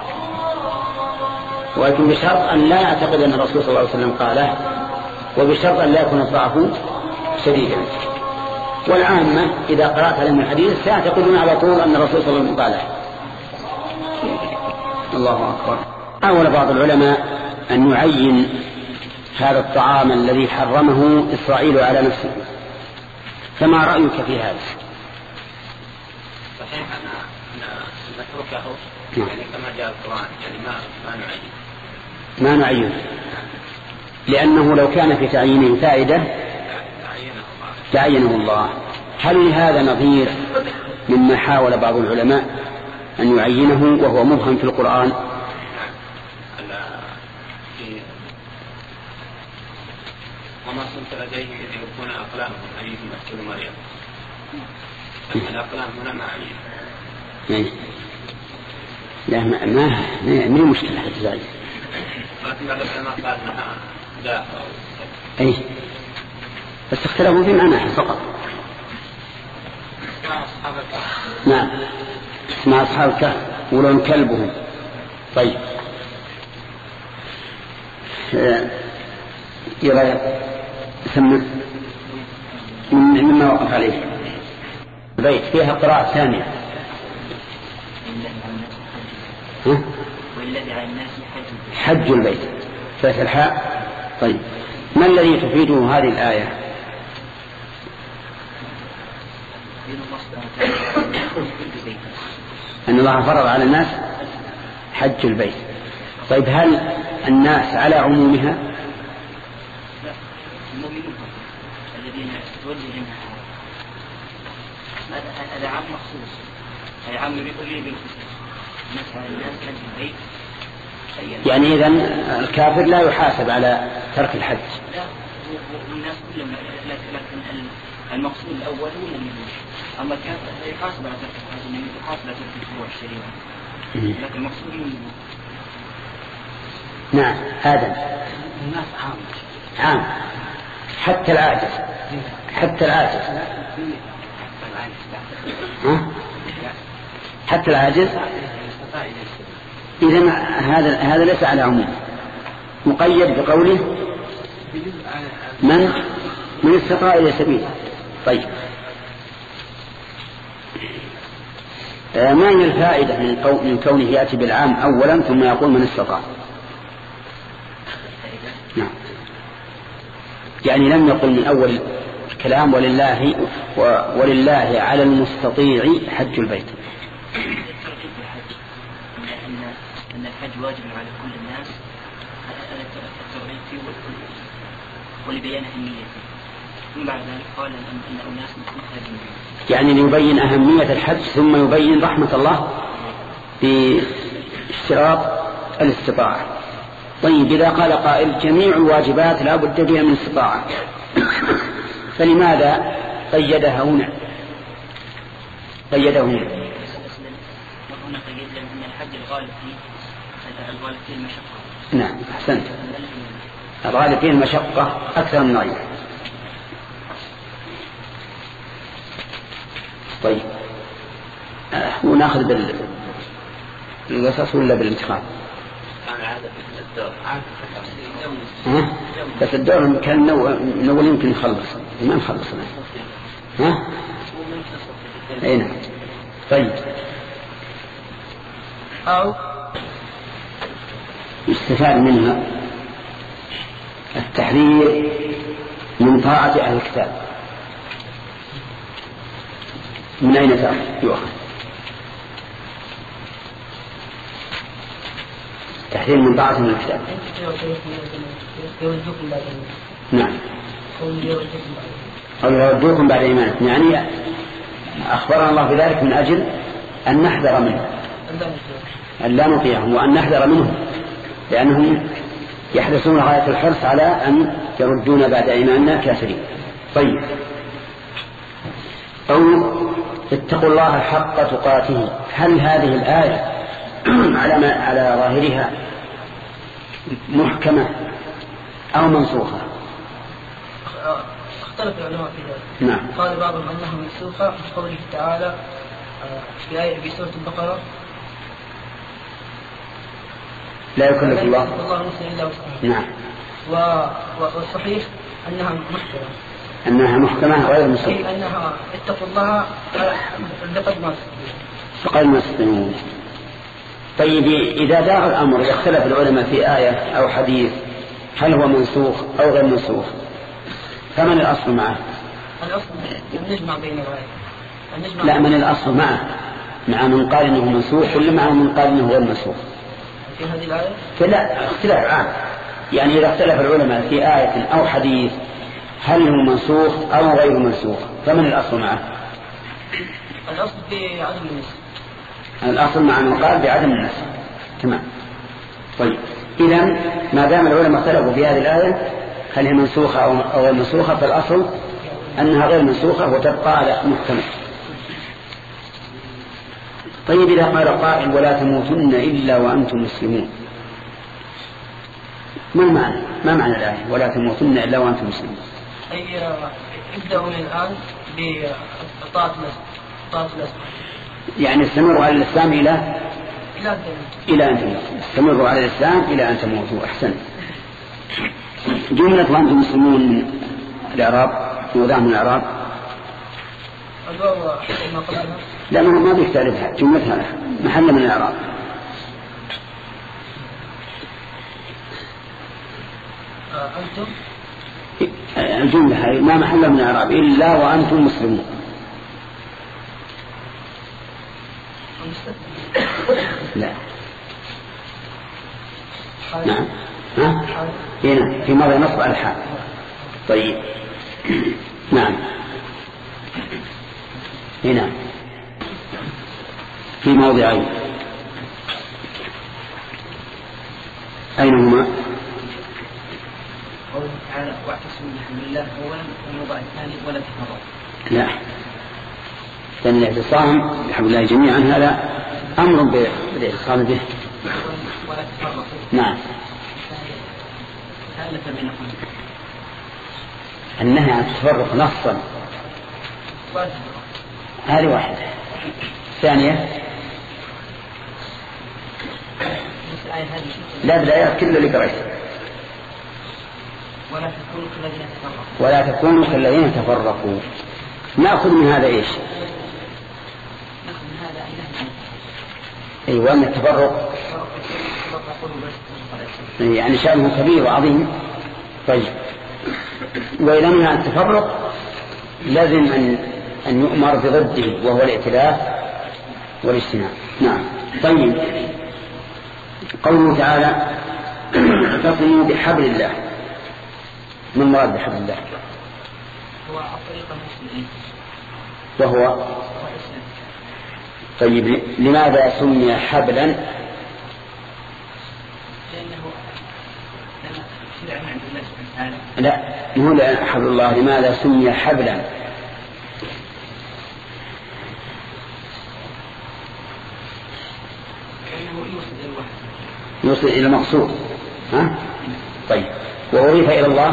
[SPEAKER 1] ولكن بشرط أن لا يعتقد أن الرسول صلى الله عليه وسلم قاله، وبشرط أن لا يكون الضعف شديدا. والعامة إذا قرأت عليهم الحديث سيعتقدون على طول أن الرسول صلى الله عليه وسلم قاله. الله أكبر. حاول بعض العلماء أن يعين هذا الطعام الذي حرمه إسرائيل على نفسه، فما رأيك في هذا؟
[SPEAKER 4] صحيح أن نتركه يعني كما جاء القرآن، يعني ما ما نعين
[SPEAKER 1] ما نعين لأنه لو كان في تعيينه فائدة تعينه الله. هل هذا نظير مما حاول بعض العلماء أن يعينه وهو مبهم في القرآن؟
[SPEAKER 4] وما كنت لديهم إذ يلقون أقلامهم أيهم يقتل مريم. الأقلام هنا ما عليه.
[SPEAKER 1] لا ما ما ما مشكلة حتى زعل.
[SPEAKER 4] لكن بعد ما قال لها لا.
[SPEAKER 1] أي بس اختلفوا في معناها فقط. نعم اسمع أصحاب الكهف ولون كلبهم. طيب يرى سمع مما وقف عليه بيت فيها قراءة ثانية. ها؟ حج البيت فتح الحاء. طيب ما الذي تفيده هذه الآية؟ أن الله فرض على الناس حج البيت. طيب هل الناس على عمومها؟
[SPEAKER 4] الذين توجه هذا عام مخصوص، هذا عام يريد بالخصوص. مثلا الناس حج البيت
[SPEAKER 1] يعني إذن الكافر لا يحاسب على ترك الحج.
[SPEAKER 4] لا الناس كلهم، لكن المقصود الأول هو الذي أما الكافر يحاسب على ترك الحج، يعني يحاسب على ترك الفروع الشريعة، لكن المقصود منه.
[SPEAKER 1] نعم آدم
[SPEAKER 2] الناس عام
[SPEAKER 1] عام حتى العاجز حتى العاجز ها؟ حتى العاجز. إذن هذا هذا ليس على عموم، مقيد بقوله من من استطاع إلى سبيل. طيب ما هي الفائدة من, من كونه يأتي بالعام أولا ثم يقول من استطاع؟ نعم يعني لم يقل من أول الكلام ولله ولله على المستطيع حج البيت.
[SPEAKER 4] أن الحج واجب على كل الناس، الترغيب فيه ولبيان أهميته. ثم بعد ذلك قال أن الناس محتاجين،
[SPEAKER 1] يعني ليبين أهمية الحج ثم يبين رحمة الله باشتراط الاستطاعة. طيب إذا قال قائل جميع الواجبات لا بد بها من استطاعة، فلماذا قيدها هنا؟ قيده هنا
[SPEAKER 4] هنا قيد لأن الحج الغالب فيه الغالب فيه المشقة.
[SPEAKER 1] نعم أحسنت، الغالب فيه المشقة أكثر من غيره. طيب أه ونأخذ بال بالقصص ولا بالانتخاب؟ ها؟ بس الدور كان من أول يمكن نخلص ما نخلص ها؟ أي نعم. طيب أو يستفاد منها التحذير من طاعة أهل الكتاب. من أين يؤخذ؟ تحذير من طاعة من الكتاب. نعم. أو يردوكم بعد إيمانكم، يعني أخبرنا الله بذلك من أجل أن نحذر منه، أن لا نطيعهم وأن نحذر منهم، لأنهم يحرصون غاية الحرص على أن يردون بعد إيماننا كافرين. طيب، أو اتقوا الله حق تقاته، هل هذه الآية على ما على ظاهرها محكمة أو منسوخة؟
[SPEAKER 4] اختلف العلماء في ذلك.
[SPEAKER 1] نعم.
[SPEAKER 4] قال بعضهم أنها منسوخة بقوله تعالى في آية في سورة البقرة
[SPEAKER 1] لا يكلف الله
[SPEAKER 4] الله نفسا إلا وسعها.
[SPEAKER 1] نعم.
[SPEAKER 4] والصحيح أنها محكمة.
[SPEAKER 1] أنها محكمة غير منسوخة.
[SPEAKER 4] أنها اتقوا الله لقد ما
[SPEAKER 1] فقد ما استمعوا. طيب، إذا دار الأمر يختلف العلماء في آية أو حديث هل هو منسوخ أو غير منسوخ، فمن الأصل معه؟
[SPEAKER 4] الأصل نجمع بين الآية.
[SPEAKER 1] لا، من الأصل معه؟ مع من قال إنه منسوخ ولا مع من قال إنه غير منسوخ؟
[SPEAKER 4] في هذه الآية؟
[SPEAKER 1] لا، اختلاف عام. يعني إذا اختلف العلماء في آية أو حديث هل هو منسوخ أو غير منسوخ، فمن الأصل معه؟
[SPEAKER 4] الأصل بعدم النسخ.
[SPEAKER 1] الأصل مع من قال بعدم النسخ. تمام. طيب، إذن ما دام العلماء اختلفوا في هذه الآية هل هي منسوخة أو غير منسوخة، فالأصل أنها غير منسوخة وتبقى على محكمة. طيب، إذا قال قائل ولا تموتن إلا وأنتم مسلمون، ما المعنى؟ ما معنى الآية ولا تموتن إلا وأنتم مسلمون؟
[SPEAKER 4] أي ابدأوا من الآن بطاعة الأسلام، يعني
[SPEAKER 1] استمروا على الإسلام إلى إلى أن تموتوا. استمروا على الإسلام إلى أن تموتوا. أحسن. جملة وأنتم مسلمون من الإعراب، وذا من الإعراب لا، ما بيختلفها، جملتها محل من الإعراب.
[SPEAKER 4] أنتم
[SPEAKER 1] الجملة هذه ما محل من الإعراب إلا وأنتم مسلمون. لا. نعم. ها؟ هنا في مرة نصب الحال. طيب. نعم. هنا في موضعين، أين هما؟
[SPEAKER 4] قوله تعالى واعتصموا بحبل الله أولا، والموضع الثاني ولا تفرقوا.
[SPEAKER 1] لا، لأن الاعتصام بحبل الله جميعا هذا أمر بالاعتصام به.
[SPEAKER 4] ولا تفرقوا.
[SPEAKER 1] نعم.
[SPEAKER 4] ثالثا بينكم
[SPEAKER 1] النهي عن التفرق نصا هذه واحدة. ثانية لا، بالآيات كل اللي قرأت
[SPEAKER 4] ولا تكونوا كالذين تفرقوا.
[SPEAKER 1] ولا تكونوا كالذين تفرقوا. نأخذ من هذا إيش؟
[SPEAKER 4] نأخذ من هذا
[SPEAKER 1] أي وأن التفرق يعني شأنه كبير وعظيم. طيب، وإذا نهى عن التفرق لازم أن أن يؤمر بضده وهو الائتلاف والاجتماع. نعم. طيب، قوله تعالى اعتصموا بحبل الله، ما المراد بحبل الله؟
[SPEAKER 4] هو الطريقة المسلمين
[SPEAKER 1] وهو. طيب، لماذا سمي حبلا؟
[SPEAKER 4] لأنه شرع عند الله سبحانه وتعالى.
[SPEAKER 1] لا، مو لا حبل الله، لماذا سمي حبلا؟ يوصل إلى المقصود. ها؟ طيب، وأضيف إلى الله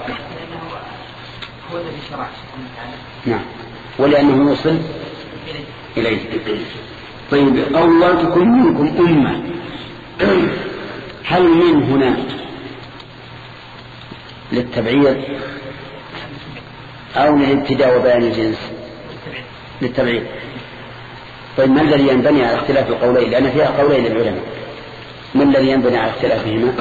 [SPEAKER 4] هو الذي شرع سبحانه وتعالى.
[SPEAKER 1] نعم، ولأنه يوصل إليه. طيب، الله تكون منكم أمة، هل من هنا للتبعيض أو للابتداء وبيان الجنس؟ للتبعيض. طيب، ما الذي ينبني على اختلاف القولين؟ لأن فيها قولين للعلماء، ما الذي ينبني على اختلافهما؟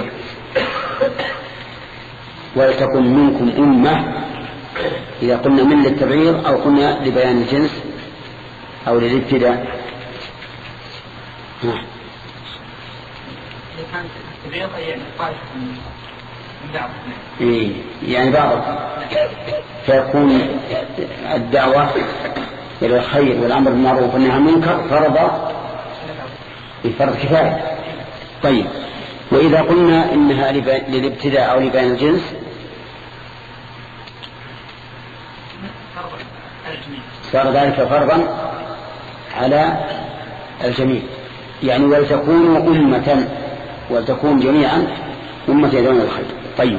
[SPEAKER 1] ولتكن منكم أمة، إذا قلنا من للتبعيض أو قلنا لبيان الجنس أو للابتداء.
[SPEAKER 4] كانت التبعيض يعني طائفة من بعض.
[SPEAKER 1] إيه يعني بعض، فيكون الدعوة إلى الخير والأمر بالمعروف والنهي عن المنكر فرض فرض كفاية. طيب، وإذا قلنا إنها للابتداء أو لبيان الجنس صار ذلك فرضا على الجميع، يعني ولتكونوا أمة، ولتكون جميعا أمة يدعون الخير. طيب،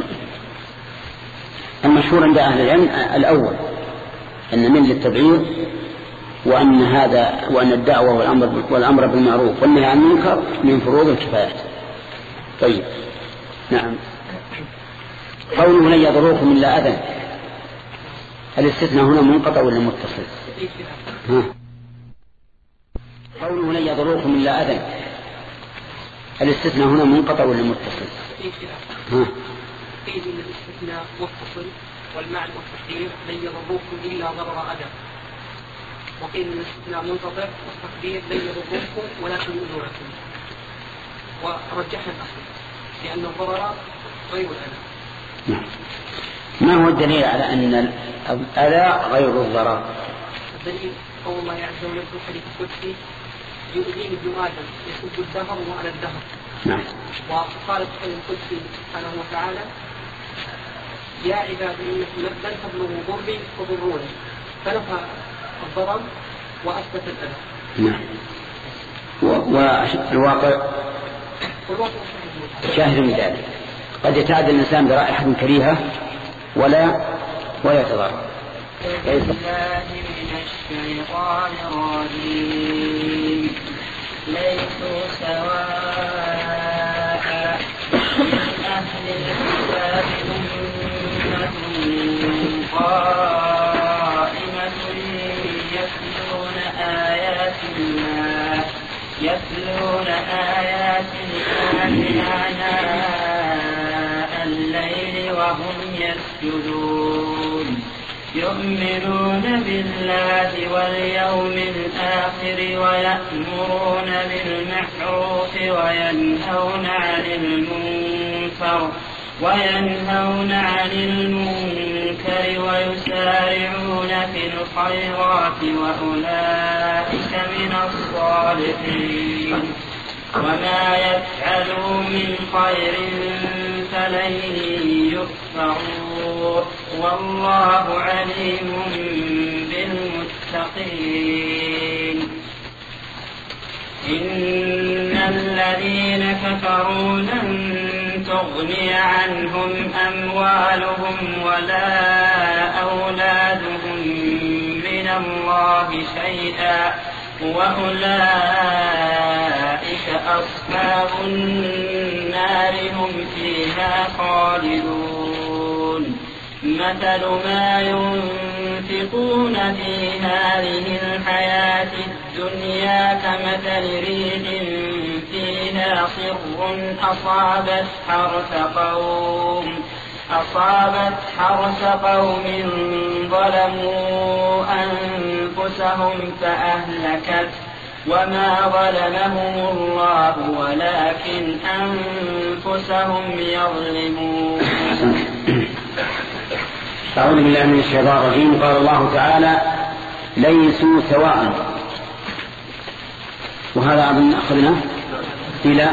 [SPEAKER 1] المشهور عند أهل العلم الأول أن من للتبعيض، وأن هذا وأن الدعوة والأمر, والأمر بالمعروف والنهي عن المنكر من فروض الكفايات. طيب، نعم. قوله لن يضروكم إلا أذى، الاستثناء هنا منقطع ولا متصل؟ ها. قوله لن يضروكم إلا أذى، الاستثناء هنا منقطع ولا متصل؟ ها.
[SPEAKER 2] قيل إن الاستثناء متصل والمعنى والتقدير لن يضروكم إلا ضرر أذى، وقيل إن الاستثناء منقطع والتقدير لن يضروكم ولكن يضركم، ورجحنا الأصل لأن الضرر غير الأذى.
[SPEAKER 1] نعم. ما هو الدليل على أن الأذى غير الضرر؟
[SPEAKER 2] الدليل قول الله عز وجل في الحديث القدسي: يؤذيني ابن آدم يسب الدهر وأنا الدهر.
[SPEAKER 1] نعم.
[SPEAKER 2] وقال في الحديث القدسي سبحانه وتعالى: يا عبادي إنكم لن تبلغوا ضري فضروني، فنفى الضرر وأثبت الأذى.
[SPEAKER 1] نعم. والواقع شاهد من ذلك، قد يتعدى الإنسان برائحة كريهة ولا ولا يتضرر.
[SPEAKER 5] بالله من الشيطان الرجيم. ليسوا سواء من أهل الكتاب أمة قائمة يتلون آيات الله يتلون آيات الله آناء الليل وهم يسجدون يؤمنون بالله واليوم الآخر ويأمرون بالمعروف وينهون عن المنكر وينهون عن المنكر ويسارعون في الخيرات وأولئك من الصالحين. وما يفعلوا من خير فلن يكفروا والله عليم بالمتقين. إن الذين كفروا لن تغني عنهم أموالهم ولا أولادهم من الله شيئا وأولئك أصحاب النار هم فيها خالدون. مثل ما ينفقون في هذه الحياة الدنيا كمثل ريح فيها صر أصابت حرث قوم أصابت حرث قوم ظلموا أنفسهم فأهلكت وما ظلمهم الله ولكن أنفسهم يظلمون.
[SPEAKER 1] أعوذ بالله من الشيطان الرجيم. قال الله تعالى: ليسوا سواء، وهذا أظن أخذنا إلى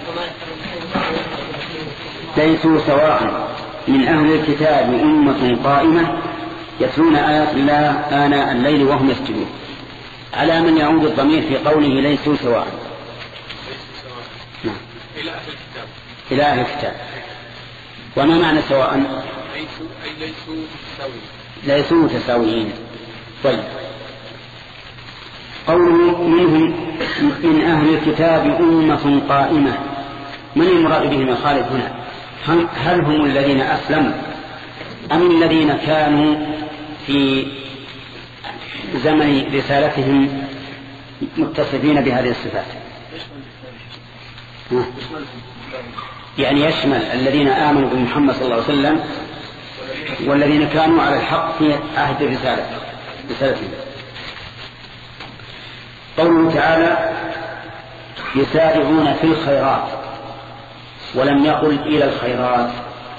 [SPEAKER 1] ليسوا سواء من أهل الكتاب أمة قائمة يتلون آيات الله آناء الليل وهم يسجدون. على من يعود الضمير في قوله ليسوا سواء؟ نعم.
[SPEAKER 6] إلى أهل الكتاب.
[SPEAKER 1] إلى أهل الكتاب. وما معنى سواء؟
[SPEAKER 6] ليسوا أي ليسوا متساويين.
[SPEAKER 1] ليسوا متساويين. طيب، قوله منهم من أهل الكتاب أمة قائمة، من المراد بهم الخالد هنا؟ هل هم الذين أسلموا أم الذين كانوا في زمن رسالتهم متصفين بهذه الصفات؟ يعني يشمل الذين آمنوا بمحمد صلى الله عليه وسلم والذين كانوا على الحق في عهد الرسالة رسالتهم. قوله تعالى: يسارعون في الخيرات، ولم يقل إلى الخيرات،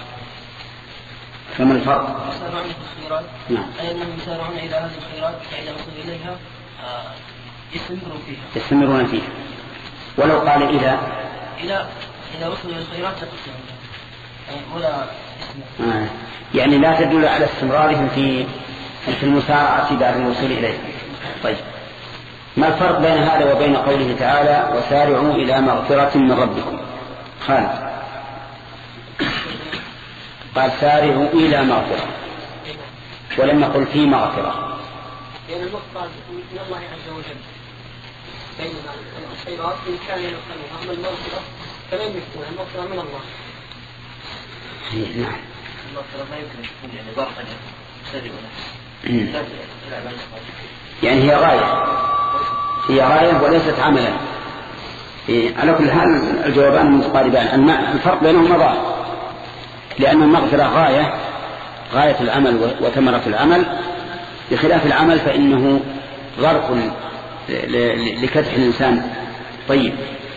[SPEAKER 1] فما الفرق؟
[SPEAKER 2] يسارعون في الخيرات،
[SPEAKER 1] نعم،
[SPEAKER 2] أي أنهم يسارعون إلى هذه الخيرات فإذا وصلوا إليها يستمرون فيها
[SPEAKER 1] يستمرون فيها. ولو قال إلى
[SPEAKER 2] إلى إذا وصلوا إلى الخيرات يقصرون ولا اسمه.
[SPEAKER 1] آه. يعني لا تدل على استمرارهم في في المسارعة بعد الوصول إليه. طيب، ما الفرق بين هذا وبين قوله تعالى وسارعوا إلى مغفرة من ربكم؟ خالد قال سارعوا إلى مغفرة ولم يقل في مغفرة،
[SPEAKER 2] لأن الوقت قال من الله عز وجل بين الخيرات إن كان يقتنوها، أما المغفرة فلن يكون المغفرة من الله.
[SPEAKER 1] نعم،
[SPEAKER 4] المغفرة ما يمكن تكون يعني ضرقا
[SPEAKER 1] يعني هي غاية هي غاية وليست عملا. على كل حال الجوابان متقاربان، الفرق بينهما ظاهر، لأن المغفرة غاية غاية العمل وثمرة العمل، بخلاف العمل فإنه غرق لكدح الإنسان. طيب،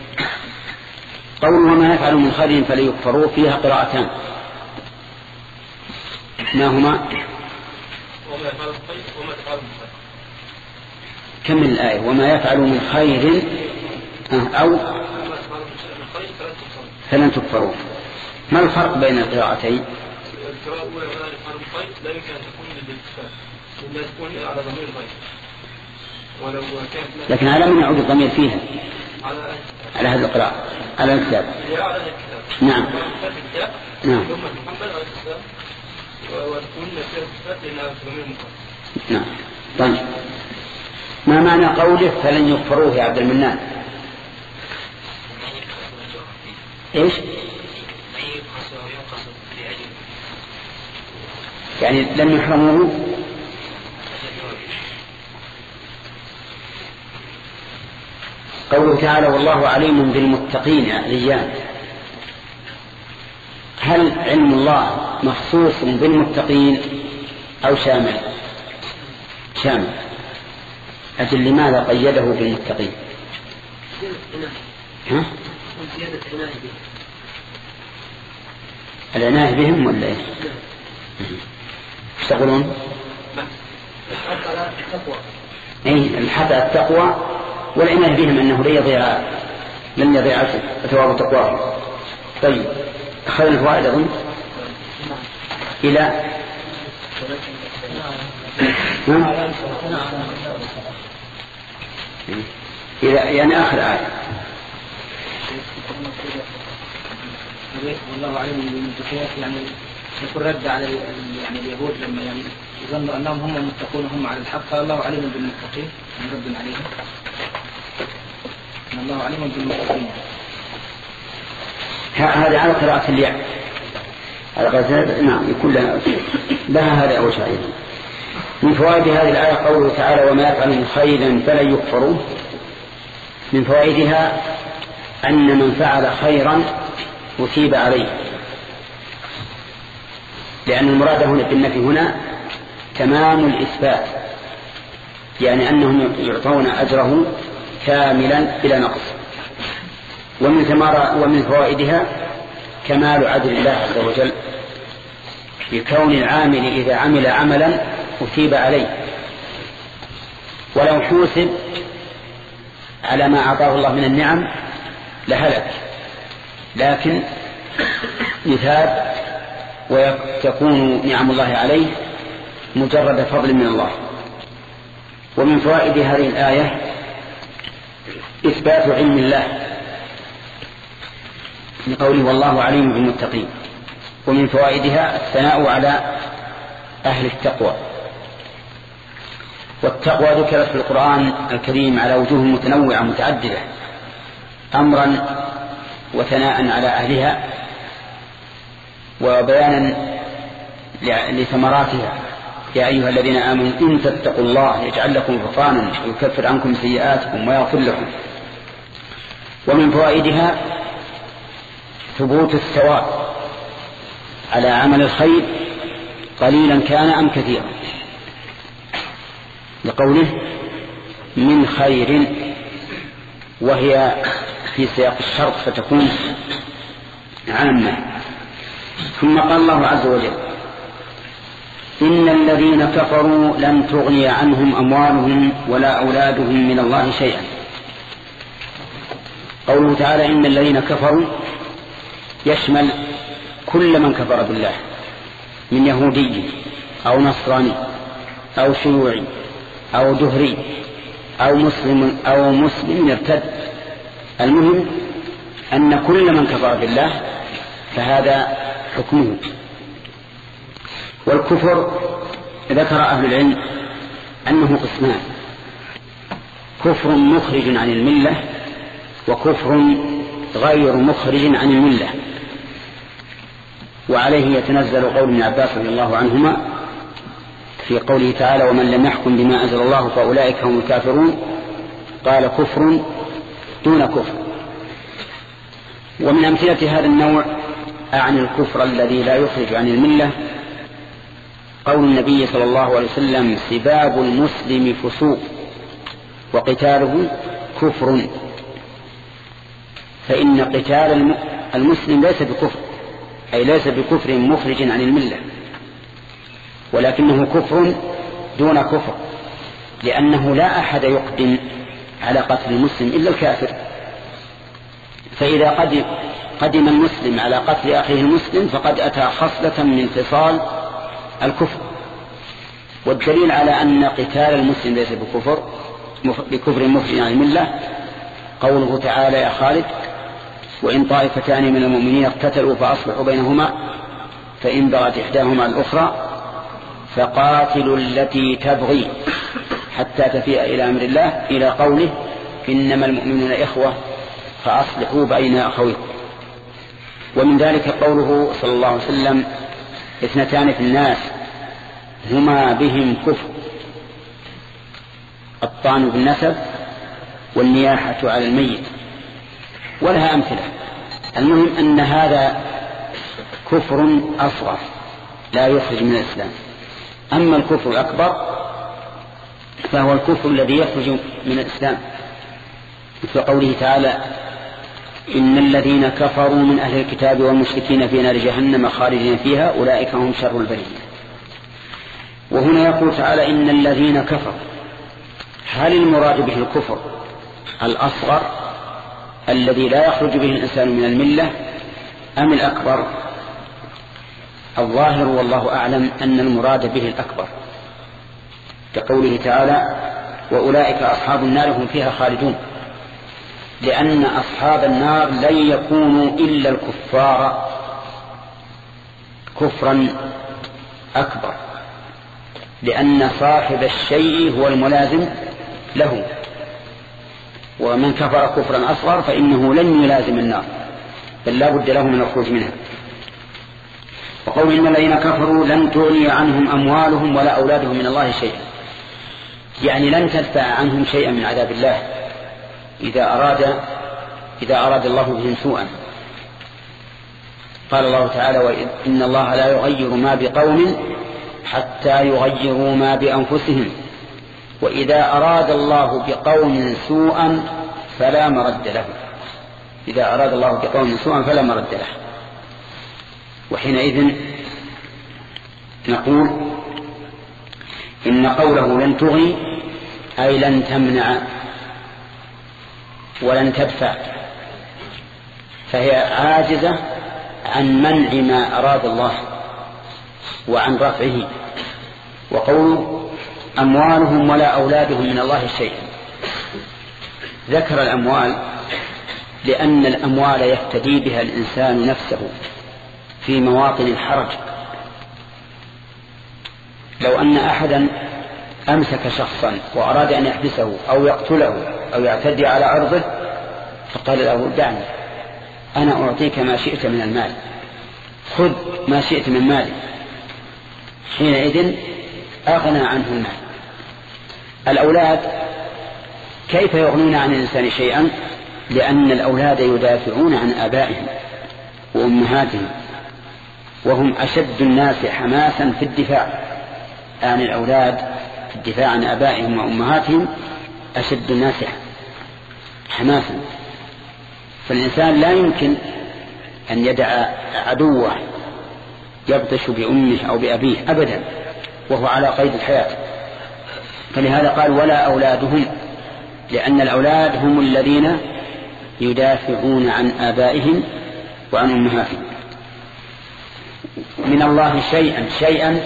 [SPEAKER 1] قوله وما يفعل من خير فليكفروه فيها قراءتان، ما هما؟ كم من الآية؟ وما يفعل من خير أو فلن تكفروا. ما الفرق بين القراءتين؟
[SPEAKER 6] القراءة الأولى ولا يفعل من خير لا يمكن أن تكون للاتفاق، لا تكون على ضمير الغير، ولو كانت
[SPEAKER 1] لكن على من يعود الضمير فيها؟
[SPEAKER 6] على
[SPEAKER 1] على هذه القراءة، على الكتاب.
[SPEAKER 6] على الكتاب.
[SPEAKER 1] نعم. نعم.
[SPEAKER 6] ثم محمد عليه السلام وتكون فيها الاتفاق لأنها ضمير مقام.
[SPEAKER 1] نعم. طيب، ما معنى قوله فلن يكفروه يا عبد المنان؟ ايش؟ يعني لم يحرموه. قوله تعالى والله عليم بالمتقين رجال، هل علم الله مخصوص بالمتقين أو شامل؟ شامل. أجل لماذا قيده بالمتقين؟ ها؟ العناية بهم ولا ايش؟ يشتغلون اي الحث على التقوى والعناية بهم انه لا يضيع لن يضيع ثواب تقواهم. طيب، اخذنا الفوائد اظن الى الى يعني اخر آية
[SPEAKER 4] والله أعلم بالمتقين، يعني يكون رد على يعني اليهود لما يعني يظنوا أنهم هم المتقون وهم على الحق، فالله عليم بالمتقين من رد عليهم، الله عليم بالمتقين.
[SPEAKER 1] هذا على قراءة الياء، على قراءة نعم يكون لها لها هذا أول شيء. من فوائد هذه الآية قوله تعالى وما يفعل من خير فلن يكفروه. من فوائدها أن من فعل خيرا أثيب عليه، لأن المراد هنا بالنفي هنا تمام الإثبات، يعني أنهم يعطون أجره كاملا بلا نقص. ومن ثمار ومن فوائدها كمال عدل الله عز وجل في كون العامل إذا عمل عملا أثيب عليه، ولو حوسب على ما أعطاه الله من النعم لهلك، لكن يثاب وتكون نعم الله عليه مجرد فضل من الله. ومن فوائد هذه الآية إثبات علم الله لقوله والله عليم بالمتقين. ومن فوائدها الثناء على أهل التقوى، والتقوى ذكرت في القرآن الكريم على وجوه متنوعة متعددة، أمرا وثناء على أهلها وبيانا لثمراتها. يا أيها الذين آمنوا إن تتقوا الله يجعل لكم فرقانا ويكفر عنكم سيئاتكم ويغفر لكم. ومن فوائدها ثبوت الثواب على عمل الخير قليلا كان أم كثيرا، لقوله من خير، وهي في سياق الشرط فتكون عامة. ثم قال الله عز وجل إن الذين كفروا لن تغني عنهم أموالهم ولا أولادهم من الله شيئا. قوله تعالى إن الذين كفروا يشمل كل من كفر بالله من يهودي أو نصراني أو شيوعي أو دهري أو مسلم أو مسلم يرتد. المهم أن كل من كفر بالله فهذا حكمه. والكفر ذكر أهل العلم أنه قسمان: كفر مخرج عن الملة وكفر غير مخرج عن الملة. وعليه يتنزل قول ابن عباس رضي الله عنهما في قوله تعالى ومن لم يحكم بما أنزل الله فأولئك هم الكافرون، قال كفر دون كفر. ومن أمثلة هذا النوع أعني الكفر الذي لا يخرج عن الملة قول النبي صلى الله عليه وسلم سباب المسلم فسوق وقتاله كفر. فإن قتال المسلم ليس بكفر، أي ليس بكفر مخرج عن الملة، ولكنه كفر دون كفر، لأنه لا أحد يقدم على قتل المسلم إلا الكافر. فإذا قدم, قدم المسلم على قتل أخيه المسلم فقد أتى خصلة من خصال الكفر. والدليل على أن قتال المسلم ليس بكفر بكفر مخرج عن الملة قوله تعالى يا خالد وإن طائفتان من المؤمنين اقتتلوا فأصلحوا بينهما فإن بغت إحداهما الأخرى فقاتلوا التي تبغي حتى تفيء إلى أمر الله إلى قوله إنما المؤمنون إخوة فأصلحوا بين أخويكم. ومن ذلك قوله صلى الله عليه وسلم اثنتان في الناس هما بهم كفر: الطعن بالنسب والنياحة على الميت. ولها أمثلة. المهم أن هذا كفر أصغر لا يخرج من الإسلام. أما الكفر الأكبر فهو الكفر الذي يخرج من الإسلام، مثل قوله تعالى إن الذين كفروا من أهل الكتاب والمشركين في نار جهنم خالدين فيها أولئك هم شر البرية. وهنا يقول تعالى إن الذين كفروا، هل المراد به الكفر الأصغر الذي لا يخرج به الإنسان من الملة أم الأكبر؟ الظاهر والله أعلم أن المراد به الأكبر، كقوله تعالى وأولئك أصحاب النار هم فيها خالدون، لأن أصحاب النار لن يكونوا إلا الكفار كفرا أكبر، لأن صاحب الشيء هو الملازم له، ومن كفر كفرا أصغر فإنه لن يلازم النار بل لا بد له من الخروج منها. وقول إن الذين كفروا لن تغني عنهم أموالهم ولا أولادهم من الله شيئا، يعني لن تدفع عنهم شيئا من عذاب الله إذا أراد إذا أراد الله بهم سوءا. قال الله تعالى وإن الله لا يغير ما بقوم حتى يغيروا ما بأنفسهم وإذا أراد الله بقوم سوءا فلا مرد له. إذا أراد الله بقوم سوءا فلا مرد له. وحينئذ نقول إن قوله لن تغني أي لن تمنع ولن تدفع، فهي عاجزة عن منع ما أراد الله وعن رفعه. وقوله أموالهم ولا أولادهم من الله شيئا، ذكر الأموال لأن الأموال يفتدي بها الإنسان نفسه في مواطن الحرج. لو أن أحدا أمسك شخصا وأراد أن يحبسه أو يقتله أو يعتدي على عرضه فقال له دعني أنا أعطيك ما شئت من المال، خذ ما شئت من مالي، حينئذ أغنى عنه المال. الأولاد كيف يغنون عن الإنسان شيئا؟ لأن الأولاد يدافعون عن آبائهم وأمهاتهم، وهم أشد الناس حماسا في الدفاع عن الأولاد، في الدفاع عن آبائهم وأمهاتهم أشد الناس حماسا. فالإنسان لا يمكن أن يدع عدوه يبطش بأمه أو بأبيه أبدا وهو على قيد الحياة. فلهذا قال ولا أولادهم، لأن الأولاد هم الذين يدافعون عن آبائهم وعن أمهاتهم. من الله شيئا شيئا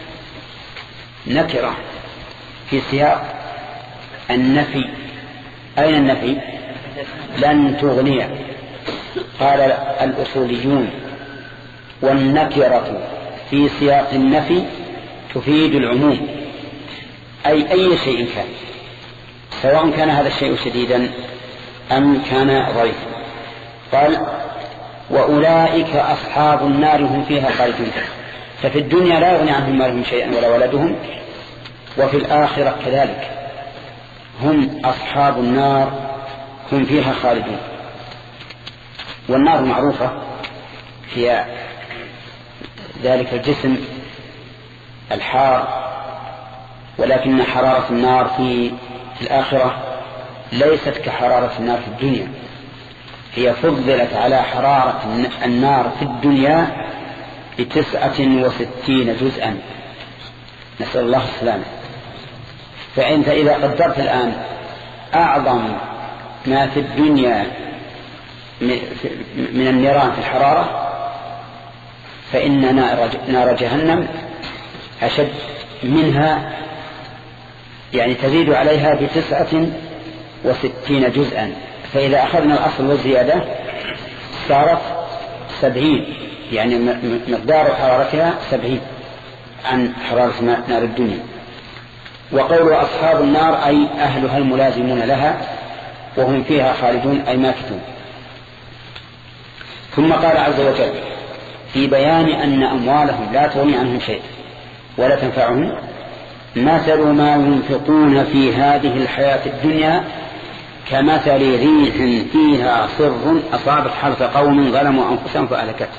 [SPEAKER 1] نكرة في سياق النفي. أين النفي؟ لن تغني. قال الأصوليون والنكرة في سياق النفي تفيد العموم، أي أي شيء كان، سواء كان هذا الشيء شديدا أم كان ضعيفا. قال وأولئك أصحاب النار هم فيها خالدون. ففي الدنيا لا يغني عنهم مالهم شيئا ولا ولدهم، وفي الآخرة كذلك هم أصحاب النار هم فيها خالدون. والنار معروفة هي ذلك الجسم الحار، ولكن حرارة النار في الآخرة ليست كحرارة النار في الدنيا، هي فضلت على حرارة النار في الدنيا بتسعة وستين جزءا، نسأل الله السلامة. فأنت إذا قدرت الآن أعظم ما في الدنيا من النيران في الحرارة، فإن نار جهنم أشد منها، يعني تزيد عليها بتسعة وستين جزءا. فإذا أخذنا الأصل والزيادة صارت سبعين، يعني مقدار حرارتها سبعين عن حرارة نار الدنيا. وقول أصحاب النار أي أهلها الملازمون لها وهم فيها خالدون أي ماكثون. ثم قال عز وجل في بيان أن أموالهم لا تغني عنهم شيء ولا تنفعهم مثل ما ينفقون في هذه الحياة الدنيا كمثل ريح فيها صر أصابت حرث قوم ظلموا أنفسهم فأهلكت.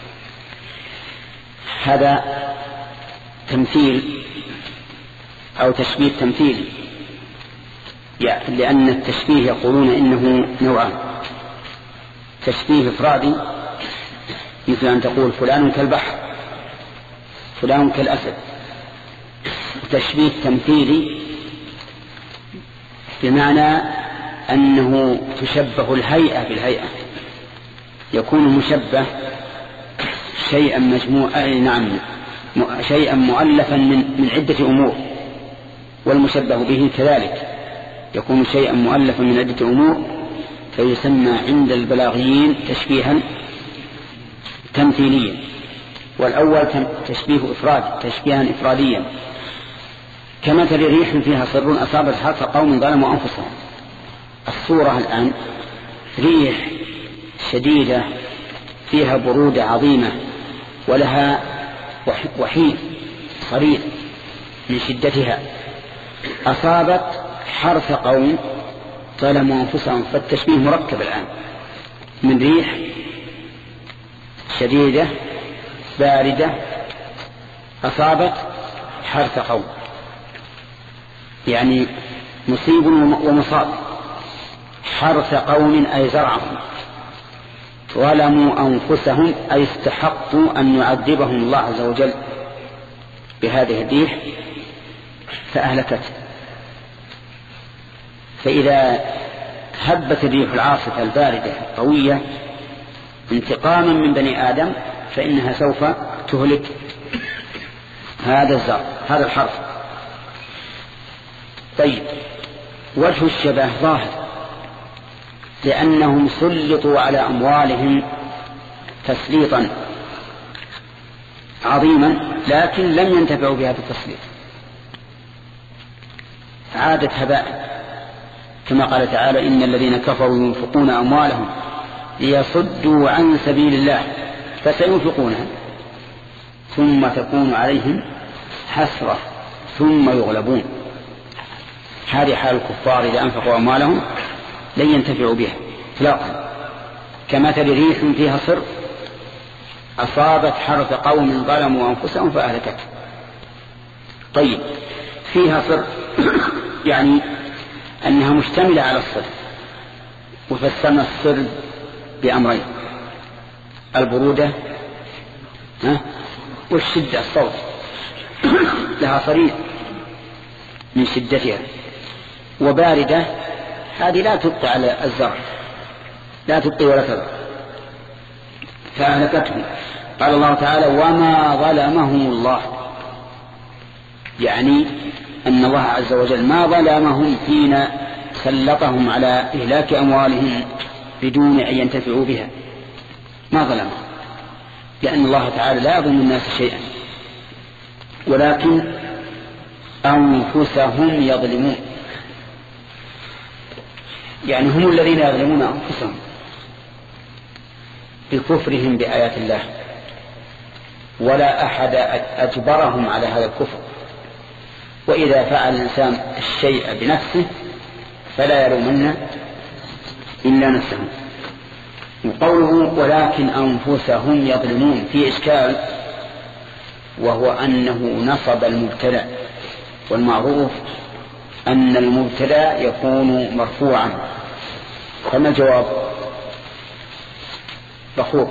[SPEAKER 1] هذا تمثيل أو تشبيه تمثيلي، يعني لأن التشبيه يقولون إنه نوعان: تشبيه إفرادي مثل أن تقول فلان كالبحر فلان كالأسد، تشبيه تمثيلي بمعنى أنه تشبه الهيئة بالهيئة، يكون مشبه شيئا مجموعا نعم شيئا مؤلفا من من عدة أمور، والمشبه به كذلك يكون شيئا مؤلفا من عدة أمور، فيسمى عند البلاغيين تشبيها تمثيليا. والأول تشبيه إفراد تشبيها إفراديا كمثل ريح فيها صر أصابت حرث قوم ظلموا أنفسهم. الصورة الآن ريح شديدة فيها برودة عظيمة ولها وحيد صرير من شدتها، أصابت حرث قوم ظلموا أنفسهم. فالتشبيه مركب الآن من ريح شديدة باردة أصابت حرث قوم، يعني مصيب ومصاب. حرث قوم أي زرعهم، ظلموا أنفسهم أي استحقوا أن يعذبهم الله عز وجل بهذه الريح فأهلكت. فإذا هبت الريح العاصفة الباردة القوية انتقاما من بني آدم فإنها سوف تهلك هذا الزرع هذا الحرث. طيب، وجه الشبه ظاهر، لأنهم سلطوا على أموالهم تسليطا عظيما لكن لم ينتفعوا بهذا التسليط، عادت هباء، كما قال تعالى: إن الذين كفروا ينفقون أموالهم ليصدوا عن سبيل الله فسينفقونها ثم تكون عليهم حسرة ثم يغلبون. هذه حال الكفار إذا أنفقوا أموالهم لن ينتفعوا بها اطلاقا، كمثل ريح فيها صر أصابت حرث قوم ظلموا أنفسهم فأهلكت. طيب، فيها صر يعني أنها مشتملة على الصر، وفسرنا الصر بأمرين: البرودة والشدة الصوت لها صرير من شدتها، وباردة هذه لا تبقي على الزرع، لا تبقي ولا تضر، فأهلكتهم. قال الله تعالى وما ظلمهم الله، يعني أن الله عز وجل ما ظلمهم حين سلطهم على إهلاك أموالهم بدون أن ينتفعوا بها، ما ظلمهم، لأن الله تعالى لا يظلم الناس شيئا، ولكن أنفسهم يظلمون، يعني هم الذين يظلمون أنفسهم بكفرهم بآيات الله، ولا أحد أجبرهم على هذا الكفر. وإذا فعل الإنسان الشيء بنفسه فلا يلومن إلا نفسه. وقوله ولكن أنفسهم يظلمون في إشكال، وهو أنه نصب المبتدأ، والمعروف أن المبتدأ يكون مرفوعا. فما الجواب؟ بخور.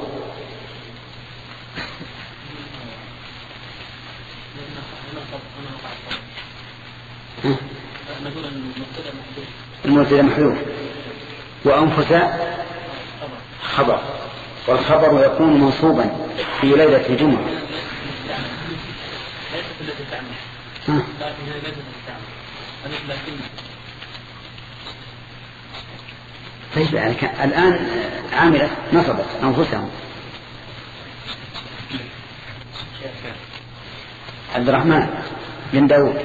[SPEAKER 1] المبتدأ محذوف وأنفس خبر، والخبر يكون منصوبا في ليلة الجمعة. طيب يعني الآن عاملة نصبت أنفسهم. عبد الرحمن بن داود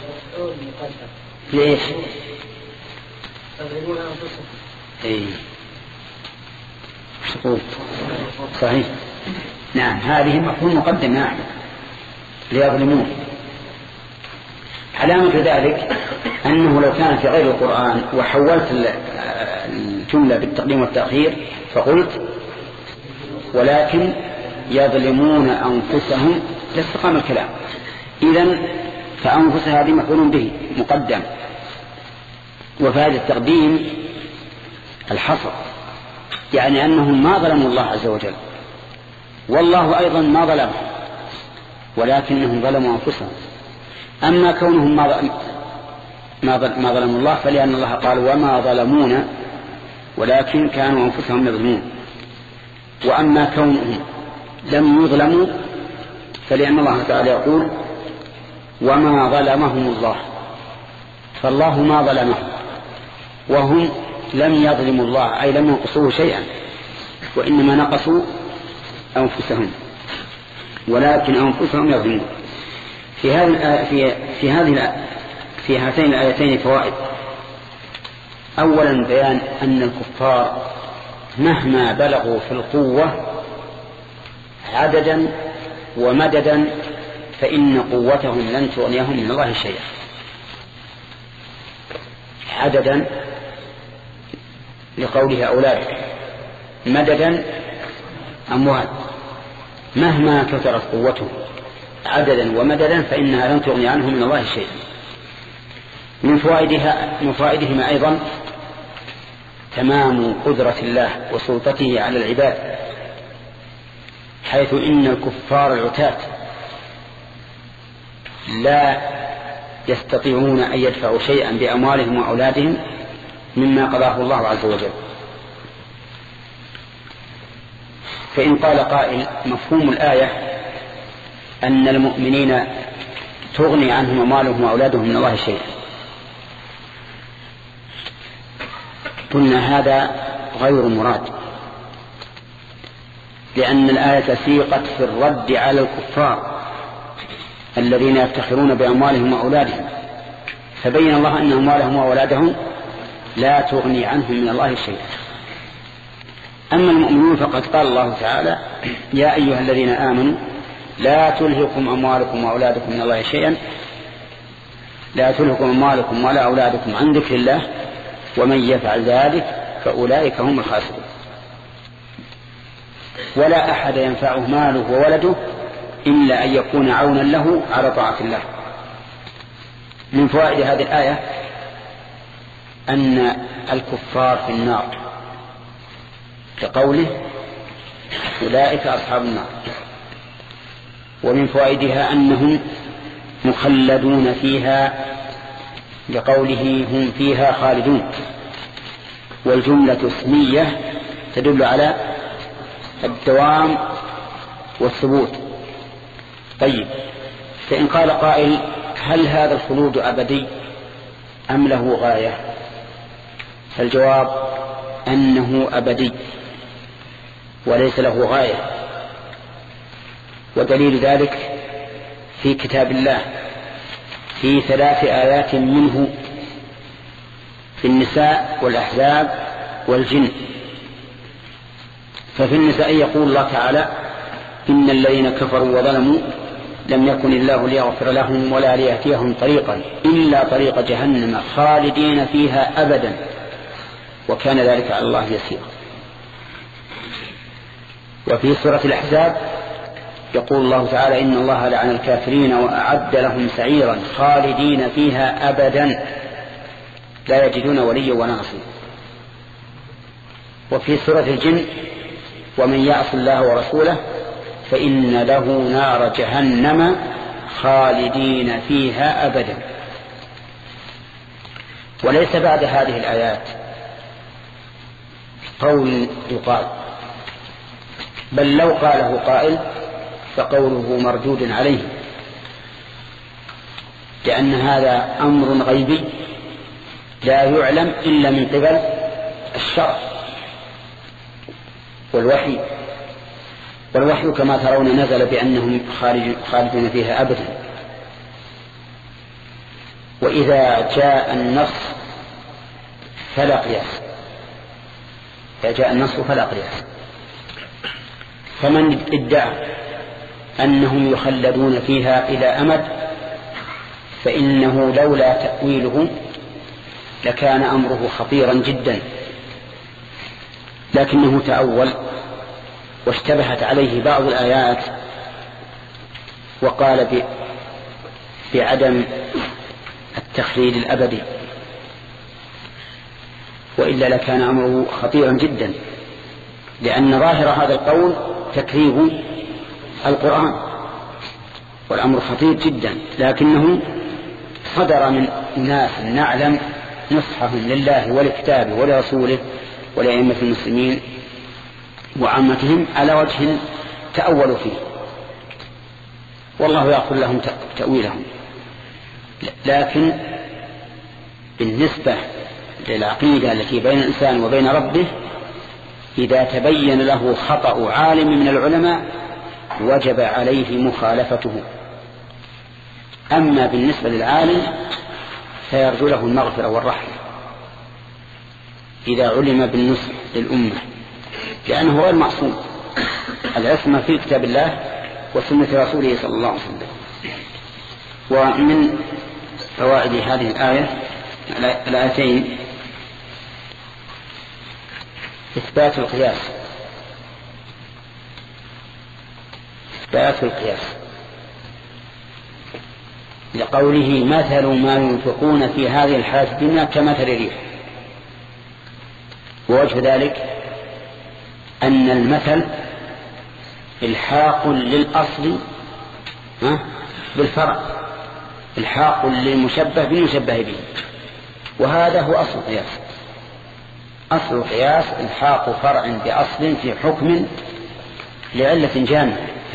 [SPEAKER 1] ليش؟ اي صحيح، نعم، هذه مفهوم مقدم، نعم، ليظلمون. علامة ذلك أنه لو كان في غير القرآن وحولت الجملة بالتقديم والتأخير فقلت ولكن يظلمون أنفسهم لاستقام الكلام. إذن فأنفس هذه مفعول به مقدم، وفهذا التقديم الحصر، يعني أنهم ما ظلموا الله عز وجل، والله أيضا ما ظلمهم، ولكنهم ظلموا أنفسهم. أما كونهم ما ظلموا الله فلأن الله قال وما ظلمونا، ولكن كانوا أنفسهم يظلمون. وأما كونهم لم يظلموا فلأن الله تعالى يقول وما ظلمهم الله، فالله ما ظلمهم، وهم لم يظلموا الله، أي لم ينقصوه شيئا، وإنما نقصوا أنفسهم، ولكن أنفسهم يظلمون. في هذه في في هذه في هاتين الآيتين فوائد. أولا بيان أن الكفار مهما بلغوا في القوة عددا ومددا فإن قوتهم لن تغنيهم من الله شيئا. عددا لقوله أولاد، مددا أموال، مهما كثرت قوتهم عددا ومددا فإنها لن تغني عنهم من الله شيئا. من فوائدها من فوائدهما أيضا تمام قدرة الله وسلطته على العباد، حيث إن الكفار العتاة لا يستطيعون أن يدفعوا شيئا بأموالهم وأولادهم مما قضاه الله عز وجل. فإن قال قائل مفهوم الآية أن المؤمنين تغني عنهم أموالهم وأولادهم من الله شيئا، قلنا هذا غير مراد، لأن الآية سيقت في الرد على الكفار الذين يفتخرون بأموالهم وأولادهم، فبين الله أن أموالهم وأولادهم لا تغني عنهم من الله شيئا. أما المؤمنون فقد قال الله تعالى يا أيها الذين آمنوا لا تلهكم أموالكم وأولادكم من الله شيئا، لا تلهكم أموالكم ولا أولادكم عن ذكر الله ومن يفعل ذلك فأولئك هم الخاسرون. ولا أحد ينفعه ماله وولده إلا أن يكون عونا له على طاعة الله. من فوائد هذه الآية أن الكفار في النار، كقوله أولئك أصحاب النار. ومن فوائدها أنهم مخلدون فيها لقوله هم فيها خالدون، والجملة اسمية تدل على الدوام والثبوت. طيب، فإن قال قائل هل هذا الخلود أبدي أم له غاية؟ فالجواب أنه أبدي وليس له غاية، ودليل ذلك في كتاب الله في ثلاث آيات منه في النساء والأحزاب والجن. ففي النساء يقول الله تعالى إن الذين كفروا وظلموا لم يكن الله ليغفر لهم ولا ليهديهم طريقا إلا طريق جهنم خالدين فيها أبدا وكان ذلك على الله يسيرا. وفي سورة الأحزاب يقول الله تعالى إن الله لعن الكافرين وأعد لهم سعيرا خالدين فيها أبدا لا يجدون وليا ولا نصيرا. وفي سورة الجن ومن يعص الله ورسوله فإن له نار جهنم خالدين فيها أبدا. وليس بعد هذه الآيات قول يقال، بل لو قاله قائل فقوله مردود عليه، لأن هذا أمر غيبي لا يعلم إلا من قبل الشرع والوحي، والوحي كما ترون نزل بأنهم خالدون فيها أبدا. وإذا جاء النص فلا قياس، إذا جاء النص فلا قياس. فمن ادعى أنهم يخلدون فيها إلى أمد فإنه لولا تأويله لكان أمره خطيرا جدا، لكنه تأول واشتبهت عليه بعض الآيات وقال بعدم التخليد الأبدي، وإلا لكان أمره خطيرا جدا، لأن ظاهر هذا القول تكذيب القرآن والأمر خطير جدا. لكنه صدر من ناس نعلم نصحهم لله ولكتابه ولرسوله ولأئمة المسلمين وعامتهم على وجه تأولوا فيه، والله يغفر لهم تأويلهم. لكن بالنسبة للعقيدة التي بين الإنسان وبين ربه إذا تبين له خطأ عالم من العلماء وجب عليه مخالفته. أما بالنسبة للعالم فيرجو له المغفرة والرحمة إذا علم بالنصح للأمة، لأنه غير معصوم، العصمة في كتاب الله وسنة رسوله صلى الله عليه وسلم. ومن فوائد هذه الآية الآيتين إثبات القياس، إثبات القياس لقوله مثل ما ينفقون في هذه الحياة الدنيا كمثل ريح. ووجه ذلك أن المثل الحاق للأصل بالفرع، الحاق للمشبه بالمشبه به، وهذا هو أصل القياس. أصل القياس الحاق فرع بأصل في حكم لعلة جامعة.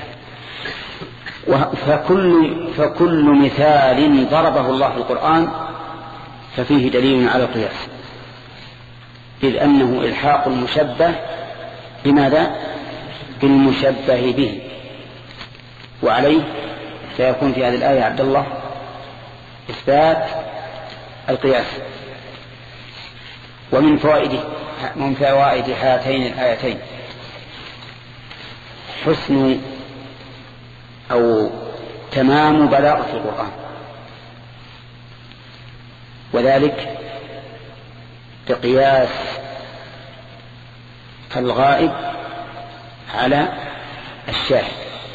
[SPEAKER 1] فكل, فكل مثال ضربه الله في القرآن ففيه دليل على القياس، إذ أنه إلحاق المشبه بماذا؟ بالمشبه به. وعليه سيكون في هذه الآية عبد الله إثبات القياس. ومن فوائد من فوائد هاتين الآيتين حسن أو تمام بلاغة القرآن، وذلك بقياس الغائب على الشاهد.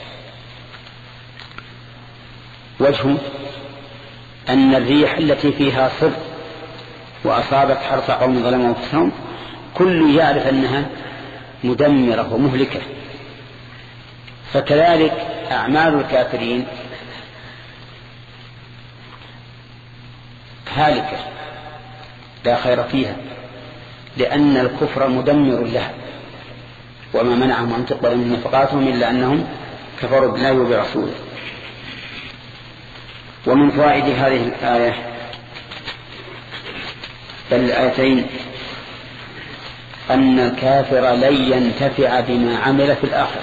[SPEAKER 1] وجه أن الريح التي فيها صر وأصابت حرث قوم ظلموا أنفسهم كل يعرف أنها مدمرة ومهلكة، فكذلك أعمال الكافرين هالكة لا خير فيها، لأن الكفر مدمر لها، وما منعهم أن تقبل من نفقاتهم إلا أنهم كفروا بالله وبرسوله. ومن فوائد هذه الآية بل الآيتين أن الكافر لن ينتفع بما عمل في الآخرة،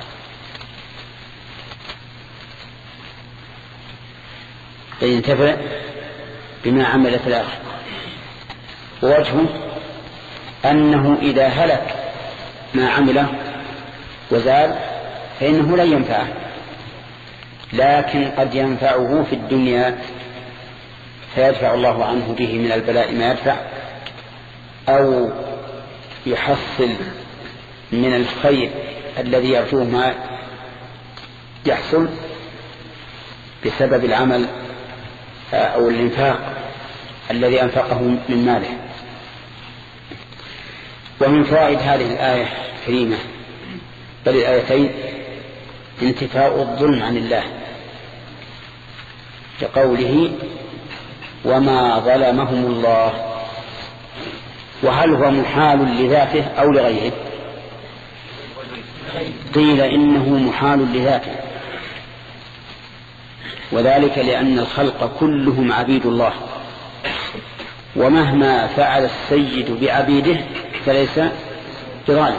[SPEAKER 1] لن ينتفع بما عمل في الآخرة. ووجهه أنه إذا هلك ما عمله وزال فإنه لن ينفعه، لكن قد ينفعه في الدنيا فيدفع الله عنه به من البلاء ما يدفع، أو يحصل من الخير الذي يرجوه ما يحصل بسبب العمل أو الإنفاق الذي أنفقه من ماله. ومن فوائد هذه الآية الكريمة بل الآيتين انتفاء الظلم عن الله، كقوله وما ظلمهم الله. وهل هو محال لذاته أو لغيره؟ قيل إنه محال لذاته، وذلك لأن الخلق كلهم عبيد الله، ومهما فعل السيد بعبيده فليس بظالم.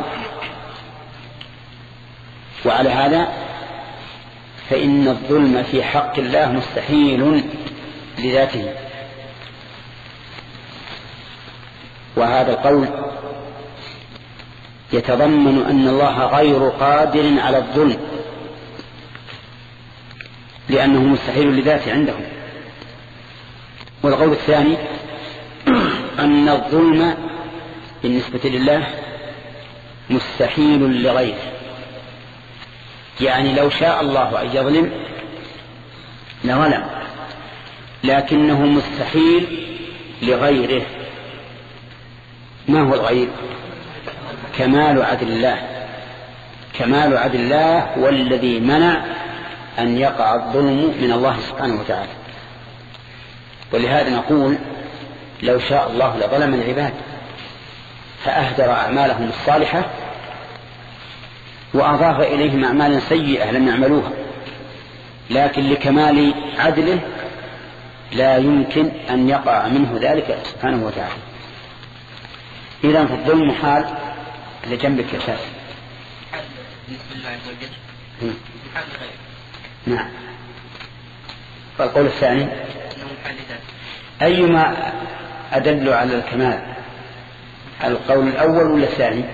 [SPEAKER 1] وعلى هذا فإن الظلم في حق الله مستحيل لذاته. وهذا القول يتضمن أن الله غير قادر على الظلم، لأنه مستحيل لذاته عندهم. والقول الثاني أن الظلم بالنسبة لله مستحيل لغيره، يعني لو شاء الله أن يظلم لظلم، لكنه مستحيل لغيره. ما هو الغير؟ كمال عدل الله. كمال عدل الله والذي منع أن يقع الظلم من الله سبحانه وتعالى. ولهذا نقول لو شاء الله لظلم العباد فأهدر أعمالهم الصالحة وأضاف إليهم أعمالا سيئة لم يعملوها، لكن لكمال عدله لا يمكن أن يقع منه ذلك سبحانه وتعالى. إذن فالظلم محال لجنبك يا شاف. نعم. فالقول الثاني أيما أدل على الكمال، القول الأول ولا الثاني؟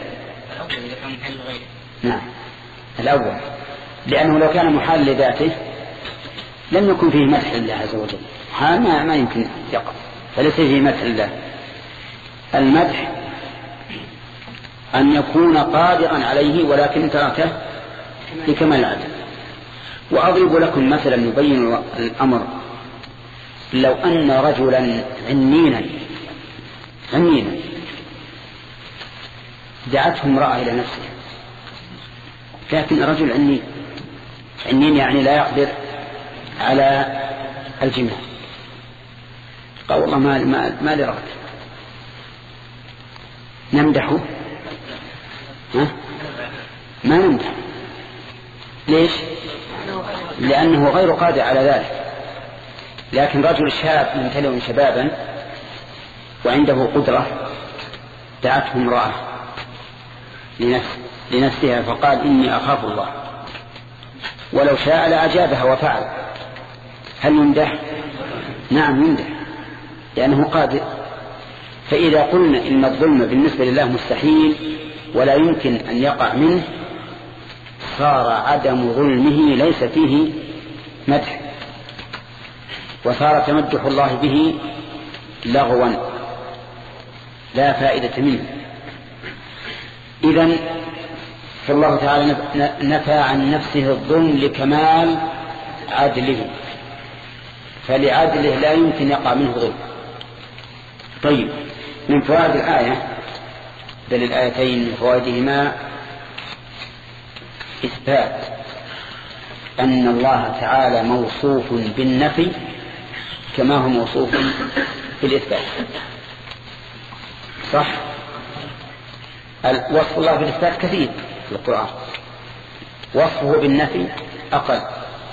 [SPEAKER 1] نعم الأول، لأنه لو كان محال لذاته لم يكن فيه مدح لله عز وجل، حال ما, ما يمكن يقع، فليس فيه مدح لله. المدح أن يكون قادرا عليه ولكن تركه لكمال العدل. وأضرب لكم مثلا يبين الأمر. لو أن رجلا عنينا عنينا دعته امرأة إلى نفسه، لكن الرجل عنين عنين يعني لا يقدر على الجماع، قال والله ما ما ما لي رغبة، نمدحه؟ ها؟ ما نمدح. ليش؟ لأنه غير قادر على ذلك. لكن رجل شاب ممتلئ شبابا وعنده قدرة دعته امرأة لنفس لنفسها فقال إني أخاف الله، ولو شاء لأجابها وفعل، هل يمدح؟ نعم يمدح لأنه قادر. فإذا قلنا إن الظلم بالنسبة لله مستحيل ولا يمكن أن يقع منه صار عدم ظلمه ليس فيه مدح، وصار تمدح الله به لغوا لا فائدة منه. إذن فالله تعالى نفى عن نفسه الظلم لكمال عدله، فلعدله لا يمكن يقع منه ظلم. طيب، من فوائد الآية بل الآيتين من فوائدهما إثبات أن الله تعالى موصوف بالنفي كما هو موصوف بالإثبات، صح؟ وصف الله بالإثبات كثير في القرآن، وصفه بالنفي أقل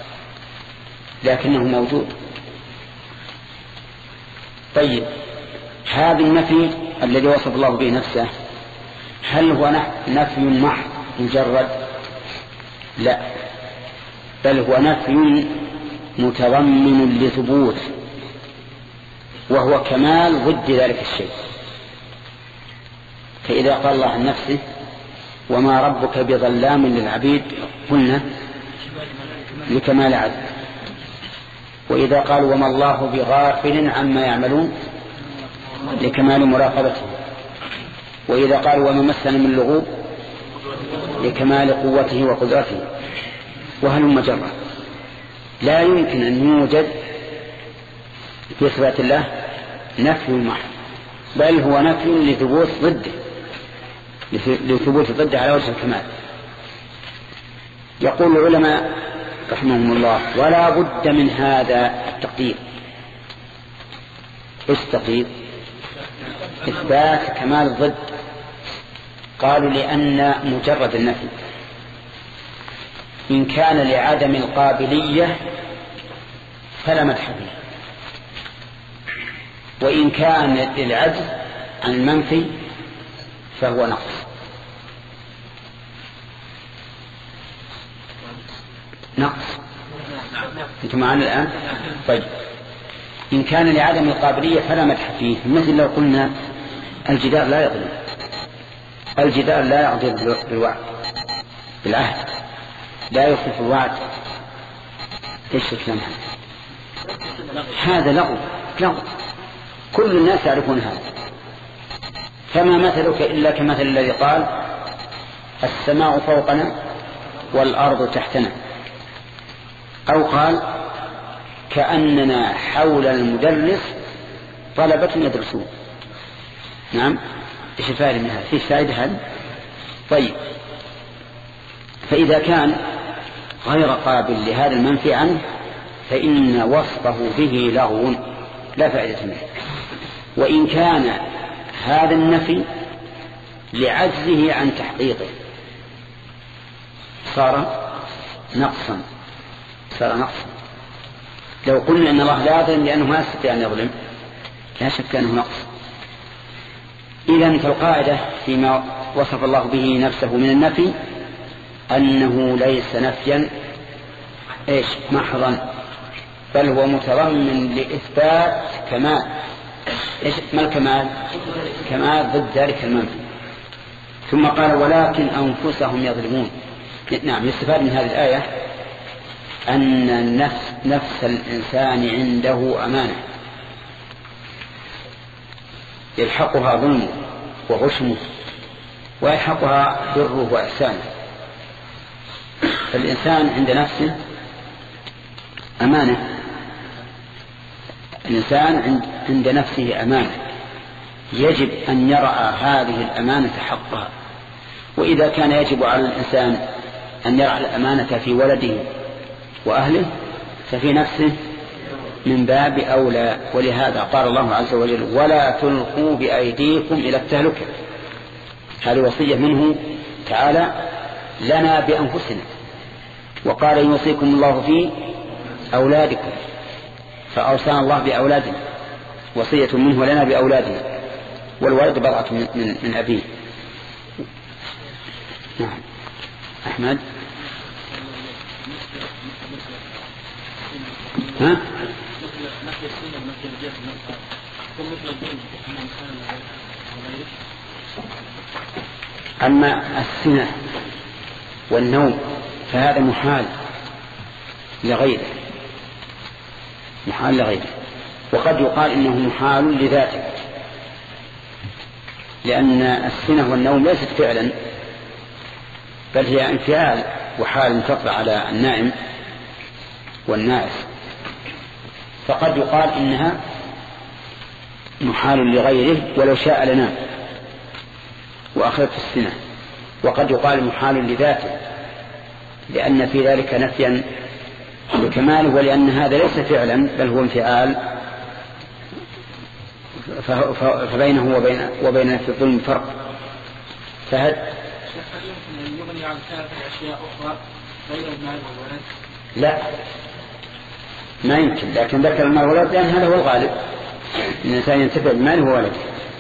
[SPEAKER 1] لكنه موجود. طيب، هذا النفي الذي وصف الله به نفسه هل هو نفي محض مجرد؟ لا، بل هو نفي متضمن لثبوت، وهو كمال ضد ذلك الشيء. فإذا قال الله عن نفسه وما ربك بظلام للعبيد قلنا لكمال عدل، وإذا قال وما الله بغافل عما يعملون لكمال مراقبته، وإذا قال وما مسنا من لغوب لكمال قوته وقدرته، وهلم جرا. لا يمكن أن يوجد في إثبات الله نفي محض، بل هو نفي لثبوت ضده، لثبوت ضده على وجه الكمال. يقول العلماء رحمهم الله ولا بد من هذا التقدير. ايش التقدير؟ إثبات كمال الضد. قالوا لأن مجرد النفي إن كان لعدم القابلية فلا مدح فيه، وإن كان للعجز عن المنفي فهو نقص. نقص أنتم معنا الآن؟ طيب، إن كان لعدم القابلية فلا مدح فيه، مثل لو قلنا الجدار لا يظلم، الجدار لا يعضل بالوعد بالعهد، لا يخلف الوعد. ايش الكلام هذا؟ هذا لغو لغو، كل الناس يعرفون هذا. فما مثلك إلا كمثل الذي قال السماء فوقنا والأرض تحتنا، أو قال كأننا حول المدرس طلبة يدرسون. نعم، ايش الفائدة من هذا؟ فيه فائدة هذا؟ طيب، فإذا كان غير قابل لهذا المنفي عنه فإن وصفه به لغو لا فائدة منه. وإن كان هذا النفي لعجزه عن تحقيقه صار نقصا، صار نقصا. لو قلنا أن الله لا يظلم لأنه ما يستطيع أن يظلم لا شك أنه نقص. إذن فالقاعدة فيما وصف الله به نفسه من النفي أنه ليس نفيا إيش محضا، بل هو متضمن لإثبات كمال. إيش ما الكمال؟ كمال ضد ذلك المنفي. ثم قال ولكن أنفسهم يظلمون. نعم، يستفاد من هذه الآية أن النفس نفس الإنسان عنده أمانة يلحقها ظلمه وغشمه ويلحقها بره وإحسانه. فالإنسان عند نفسه أمانة، الإنسان عند نفسه أمانة، يجب أن يرعى هذه الأمانة حقها. وإذا كان يجب على الإنسان أن يرعى الأمانة في ولده وأهله ففي نفسه من باب أولى. ولهذا قال الله عز وجل ولا تلقوا بأيديكم إلى التهلكة. هذه وصية منه تعالى لنا بأنفسنا. وقال يوصيكم الله في أولادكم، فأوصانا الله بأولادنا، وصية منه لنا بأولادنا، والولد بضعة من, من, من أبيه. نعم أحمد. ها؟ أما السنة والنوم فهذا محال لغيره، محال لغيره. وقد يقال إنه محال لذاته، لأن السنة والنوم ليست فعلا بل هي انفعال وحال تطلع على النائم والناعس، فقد يقال إنها محال لغيره ولو شاء لنام وأخذت السنة. وقد يقال محال لذاته لأن في ذلك نفيا لكماله، ولأن هذا ليس فعلا بل هو انفعال، فبينه وبين وبين نفي الظلم فرق. فهد
[SPEAKER 6] يغني عن ثلاث أشياء أخرى غير المال والولد؟
[SPEAKER 1] لا، ما يمكن، لكن ذكر المال والولد لأن هذا هو الغالب، إن الإنسان ينتفع بالمال وولده.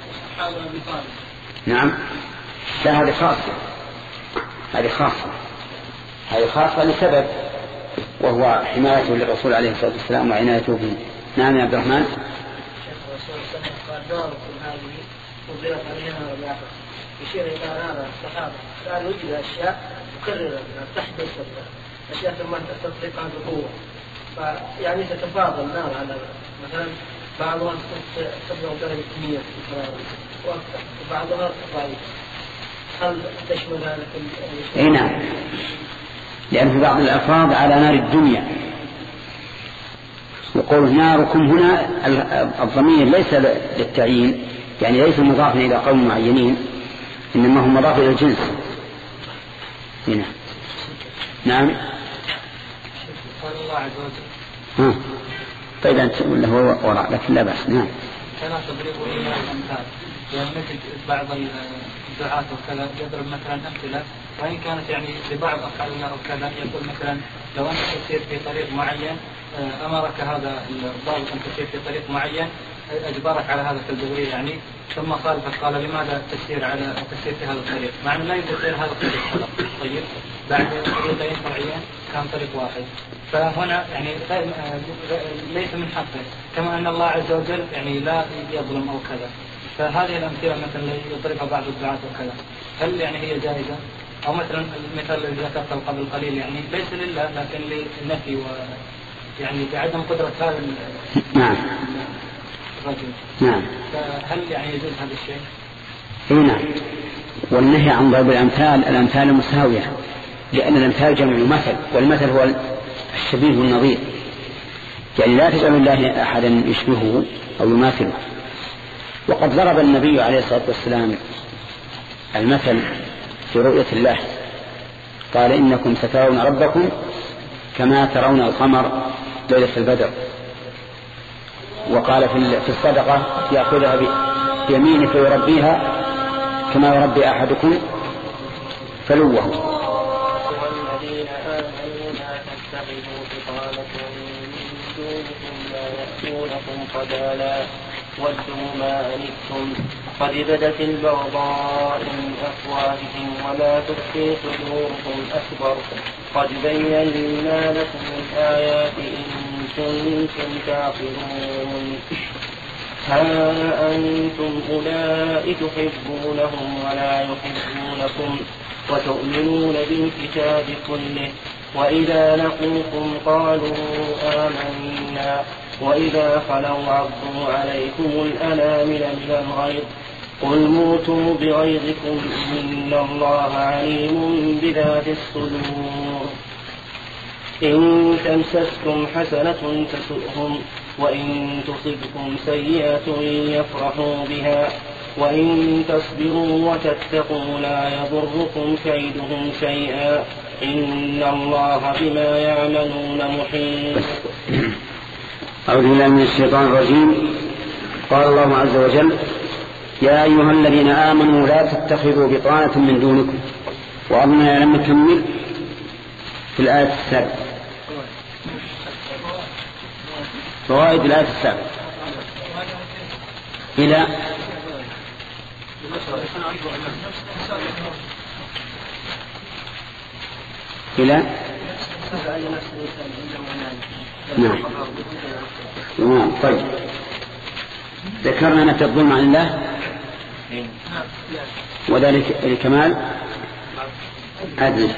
[SPEAKER 1] نعم، لا، هذه خاصة، هذه خاصة هذه خاصة لسبب، وهو حمايته للرسول عليه الصلاة والسلام وعنايته به. نعم يا عبد الرحمن.
[SPEAKER 4] قال داركم هذه وضرب عليها الآخر، يشير إلى هذا الصحابة قال وجد أشياء مكررة تحدث، أشياء ثم تطلق عن القوة، فيعني تتفاضل النار على مثلا بعضها تبلغ درجة مية وبعضها ضعيف. هل تشمل هذا كل؟
[SPEAKER 1] اي نعم، لأن في بعض الألفاظ على نار الدنيا، وقول ناركم هنا الضمير ليس للتعيين، يعني ليس مضافا إلى قوم معينين، إنما هو مضاف إلى الجنس هنا. نعم.
[SPEAKER 6] قال الله عز وجل.
[SPEAKER 1] ها. طيب أنت ولا هو وراء، لكن لا بأس. نعم.
[SPEAKER 6] كما تضربوا إلى الأمثال، يعني مثل بعض الدعاة وكذا يضرب مثلا أمثلة، وإن كانت يعني لبعض أفعالنا وكذا، يقول مثلا لو أنت تسير في طريق معين، أمرك هذا الضابط أن تسير في طريق معين، أجبرك على هذا التجبير يعني، ثم خالفك قال لماذا تسير على تسير في هذا الطريق، مع أن لا يوجد غير هذا الطريق فقط. طيب بعد طريقين فرعيين كان طريق واحد، فهنا يعني ليس من حقه، كما أن الله عز وجل يعني لا يظلم أو كذا. فهذه الأمثلة مثلا يضربها بعض الدعاة وكذا، هل يعني هي جائزة؟ أو مثلا المثال الذي ذكرته قبل قليل يعني ليس لله لكن للنفي و يعني بعدم قدرة هذا
[SPEAKER 1] نعم
[SPEAKER 6] الرجل.
[SPEAKER 1] نعم.
[SPEAKER 6] فهل يعني يجوز هذا الشيء؟
[SPEAKER 1] اي نعم. والنهي عن ضرب الأمثال الأمثال المساوية، لأن الأمثال جمع مثل، والمثل هو الشبيه والنظير، يعني لا تجعل الله أحدا يشبهه أو يماثله. وقد ضرب النبي عليه الصلاة والسلام المثل في رؤية الله، قال إنكم سترون ربكم كما ترون القمر ليلة البدر. وقال في الصدقة يأخذها بيمينه فيربيها كما يربي أحدكم فلوه.
[SPEAKER 7] والذين آمنوا لا تتخذوا بطانة من دونكم لا يأتونكم خبالا ودوا ما أنتم قد بدت البغضاء من أفواههم وما تخفي صدورهم أكبر قد بينا لكم الآيات إن كنتم تعقلون. ها أنتم أولئك تحبونهم ولا يحبونكم وتؤمنون بالكتاب كله وإذا لقوكم قالوا آمنا وإذا خلوا عضوا عليكم الأنامل من الغيظ قل موتوا بغيظكم إن الله عليم بذات الصدور. إن تمسسكم حسنة تسؤهم وإن تصبكم سيئة يفرحوا بها وإن تصبروا وتتقوا لا يضركم كيدهم شيئا إن الله بما يعملون محيط.
[SPEAKER 1] أعوذ بالله من الشيطان الرجيم. قال الله عز وجل يا أيها الذين آمنوا لا تتخذوا بطانة من دونكم. وأظننا لم نكمل في الآية السابقة فوائد الآية السابقة إلى إلى نعم. نعم. طيب ذكرنا نفي الظلم عن الله وذلك لكمال عدله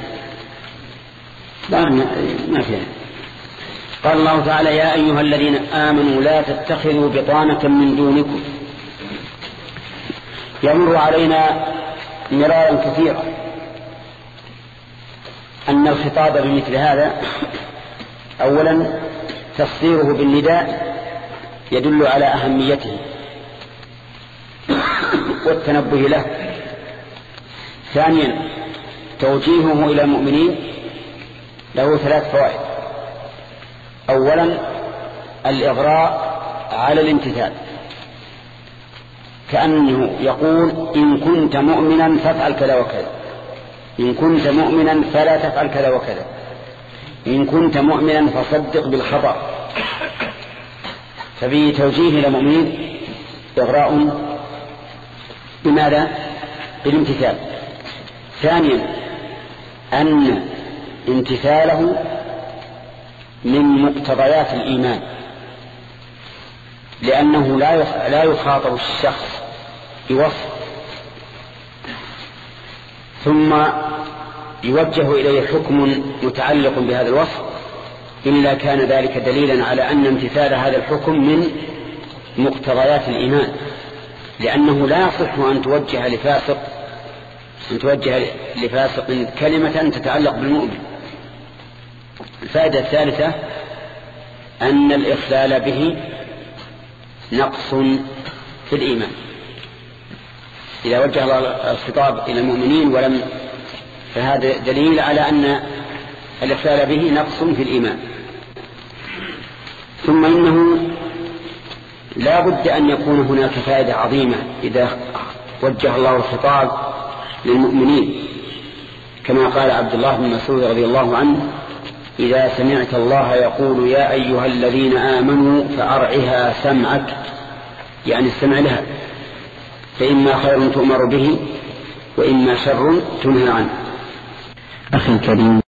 [SPEAKER 1] ما فيها. قال الله تعالى يا أيها الذين آمنوا لا تتخذوا بطانة من دونكم. يمر علينا مرارا كثيرا أن الخطاب بمثل هذا أولا تصديره بالنداء يدل على أهميته والتنبه له. ثانيا توجيهه إلى المؤمنين له ثلاث فوائد. أولا الإغراء على الامتثال، كأنه يقول إن كنت مؤمنا فافعل كذا وكذا، إن كنت مؤمنا فلا تفعل كذا وكذا، إن كنت مؤمنا فصدق بالخبر. ففيه توجيه إلى المؤمنين إغراء بماذا؟ بالامتثال. ثانيا أن امتثاله من مقتضيات الإيمان، لأنه لا يخاطب الشخص بوصف ثم يوجه إليه حكم متعلق بهذا الوصف إلا كان ذلك دليلا على أن امتثال هذا الحكم من مقتضيات الإيمان، لأنه لا يصح أن توجه لفاسق أن توجه لفاسق كلمة تتعلق بالمؤمن. الفائدة الثالثة أن الإخلال به نقص في الإيمان، إذا وجه الخطاب إلى المؤمنين ولم، فهذا دليل على أن الإخلال به نقص في الإيمان. ثم إنه لا بد أن يكون هناك فائدة عظيمة إذا وجه الله الخطاب للمؤمنين، كما قال عبد الله بن مسعود رضي الله عنه: إذا سمعت الله يقول يا أيها الذين آمنوا فأرعها سمعك، يعني استمع لها، فإما خير تؤمر به وإما شر تنهى عنه. أخي الكريم،